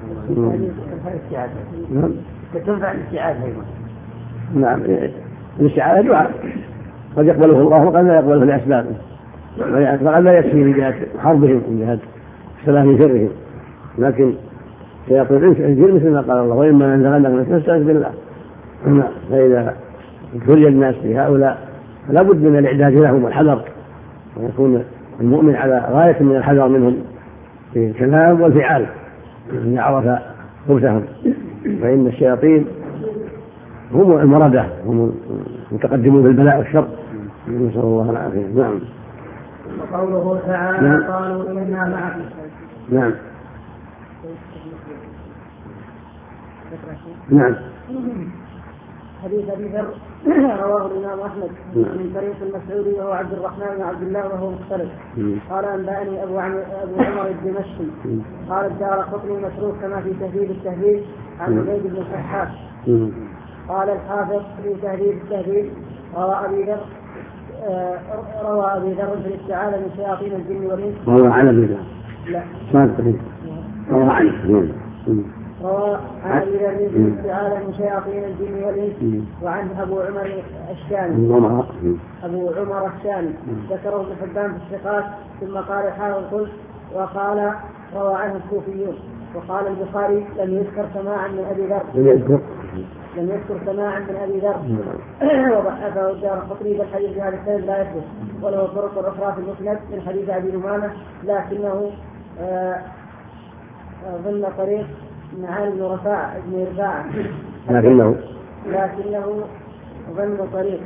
نعم. تنفع الاستعاذة أيضا. نعم. الاستعاذة دعاء قد يقبله الله وقد لا يقبله لأسبابه فقد لا يكفي من جهة حربهم من جهة السلام من شرهم. لكن شياطين الإنس الجن مثل ما قال الله وإما ينزغنك فاستعذ بالله. فإذا ابتلي الناس في هؤلاء فلا بد من الإعداد لهم والحذر ويكون المؤمن على غاية من الحذر منهم في الكلام والفعال إذا عرف خبثهم. فإن الشياطين هم المردة هم المتقدمون في البلاء والشر. نسأل الله العافية. نعم. وقوله تعالى نعم. قالوا إنا معكم. نعم. نعم. حديث أبي ذر رواه الإمام أحمد من طريق المسعودي وهو عبد الرحمن بن عبد الله وهو مختلف. قال أنبأني أبو عمر الدمشقي قال الدارقطني مسروق كما في تهذيب التهذيب عن زيد بن الشحاح. قال الحافظ في تهذيب التهذيب روى أبي ذر في الاستعاذة من شياطين الجن والإنس. روى عن أبي ذر. لا. روى عنه. روى عن أبي ذر في الاستعاذة من شياطين الجن والإنس وعن أبو عمر الشامي. أبو عمر الشامي ذكره ابن حبان في الثقات. ثم قال الحافظ قلت وقال روى عنه الكوفيون. وقال البخاري لم يذكر سماعا من أبي ذر. لم يذكر سماعا من أبي ذر. وضعفه الدارقطني بالحديث في هذا السند لا يثبت وله طرق أخرى في المسند من حديث أبي نمامة لكنه ضمن طريق معان بن رفاعة لكنه ضمن طريق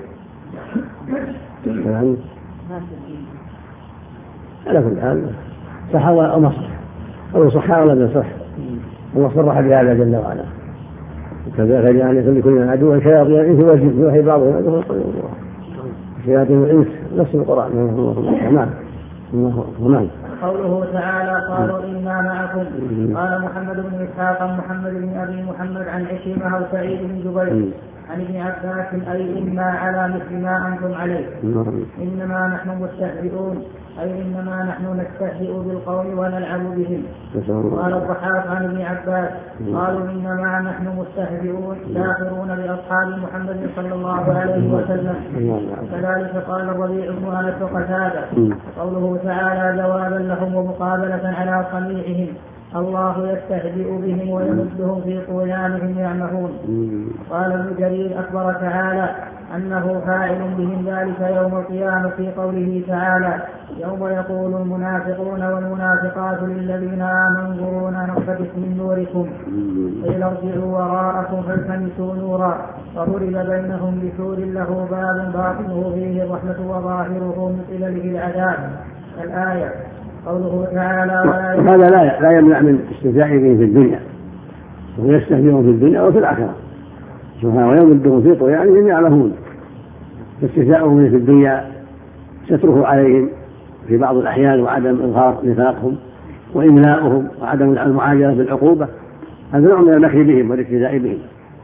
على كل حال صح أو ما صح أو صح ولا لا صح الله صرح بهذا جل وعلا وكذلك يعني لكل عدو شياطين الإنس والجن يوحي بعضهم إلى بعض شياطين الإنس نفس القرآن. نعم. قوله تعالى قالوا إنا معكم. قال محمد بن إسحاق محمد بن أبي محمد عن عكرمة أو سعيد بن جبير عن ابن عباس أي إنا على مثل ما أنتم عليه إنما نحن مستهزئون أي إنما نحن نستهزئ بالقوم ونلعب بهم. قال الضحاك عن ابن عباس قالوا إنما نحن مستهزئون ساخرون بأصحاب محمد صلى الله عليه وسلم. كذلك قال الربيع بن أنس وقتادة قوله تعالى جوابا لهم ومقابلة على صنيعهم الله يستهزئ بهم ويمدهم في طغيانهم يعمهون. قال ابن جرير أخبر تعالى أنه فاعل بهم ذلك يوم القيامة في قوله تعالى يوم يقول المنافقون والمنافقات للذين آمنوا انظرونا نقتبس من نوركم قيل ارجعوا وراءكم فالتمسوا نورا فضرب بينهم بسور له باب باطنه فيه الرحمة وظاهره من قبله العذاب. الآية. قوله تعالى هذا لا يمنع من استهزائه به في الدنيا ويستهزئون في الدنيا وفي الآخرة سبحانه ويمدهم في طغيانهم يعمهون. فاستهزاؤهم في الدنيا ستره عليهم في بعض الأحيان وعدم إظهار نفاقهم وإملاؤهم وعدم المعاجلة بالعقوبة هذا نوع من المكر بهم والاستهزاء بهم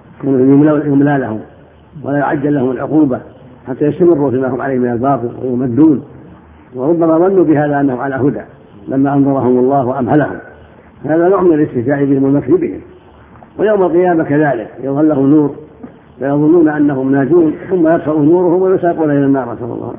يملى لهم ولا يعجل لهم العقوبة حتى يستمروا فيما هم عليه من الباطل ويمدون وربما ظنوا بهذا أنهم على هدى لما أنظرهم الله وأمهلهم. هذا نوع من الاستهزاء بهم والمكر بهم. ويوم القيامة كذلك يظهر لهم نور فيظنون أنهم ناجون ثم يطفأ نورهم ويساقون إلى النار نسأل الله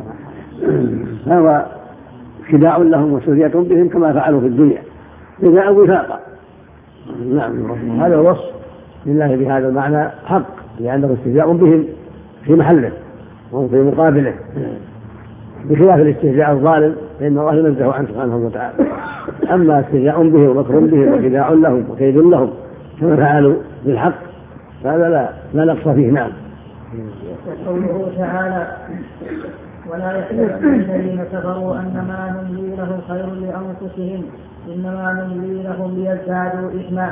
هذا خداع لهم وسرية بهم كما فعلوا في الدنيا جزاء وفاقا. نعم هذا الوصف لله بهذا المعنى حق لأنه استهزاء بهم في محله وفي مقابله بخلاف الاستهزاء الظالم فإن الله ينزه عنه سبحانه وتعالى. أما استهزاء به ومكر به وخداع لهم وكيد لهم كما فعلوا بالحق فهذا لا نقص فيه. نعم. قوله تعالى ولا يحسبن الذين كفروا أنما نملي لهم خير لأنفسهم إنما نملي لهم ليزدادوا إثما.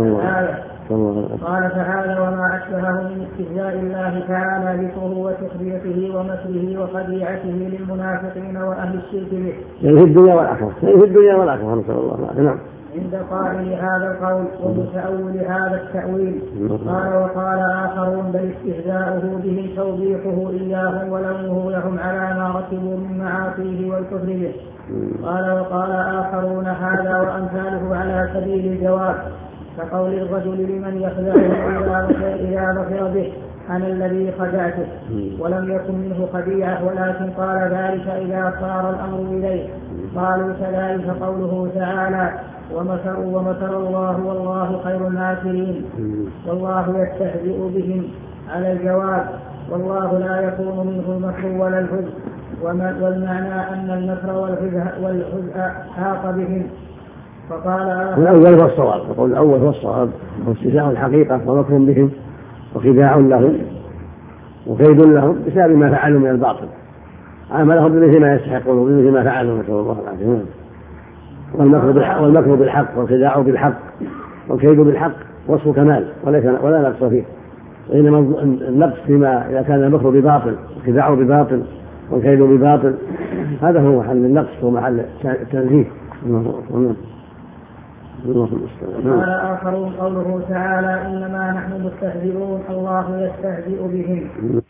قال تعالى وما أشبهه من استهزاء الله تعالى ذكره وتخريته ومكره وخديعته للمنافقين وأهل الشرك به في الدنيا والآخرة نسأل الله. نعم. عند قائل هذا القول ومتأول هذا التأويل. قال وقال آخرون بل استهزاؤه به توبيخه إياهم ولومه لهم على ما ركبوا من معاصيه والكفر به. قال وقال آخرون هذا وأمثاله على سبيل الجواب كقول الرجل لمن يخدعه إذا ذكر به أنا الذي خدعته ولم يكن منه خديعة ولكن قال ذلك إذا صار الأمر إليه. قالوا كذلك قوله تعالى ومكروا ومكر الله والله خير الماكرين والله يستهزئ بهم على الجواب والله لا يكون منه المكر ولا الحزن والمعنى أن المكر والحزن حاق بهم. فقال الأول هو الصواب يقول الأول هو الصواب واستهزاء الحقيقة ومكر بهم وخداع لهم وكيد لهم بسبب ما فعلوا من الباطل عاملهم بمثل ما يستحقون وبمثل ما فعلوا نسأل الله العافية. والمكر بالحق والخداع بالحق والكيد بالحق وصف كمال ولا نقص فيه. وإنما النقص فيما إذا كان المكر بباطل والخداع بباطل والكيد بباطل هذا هو محل النقص ومحل التنزيه. قال آخرون قوله تعالى إنما نحن مستهزئون الله يستهزئ بهم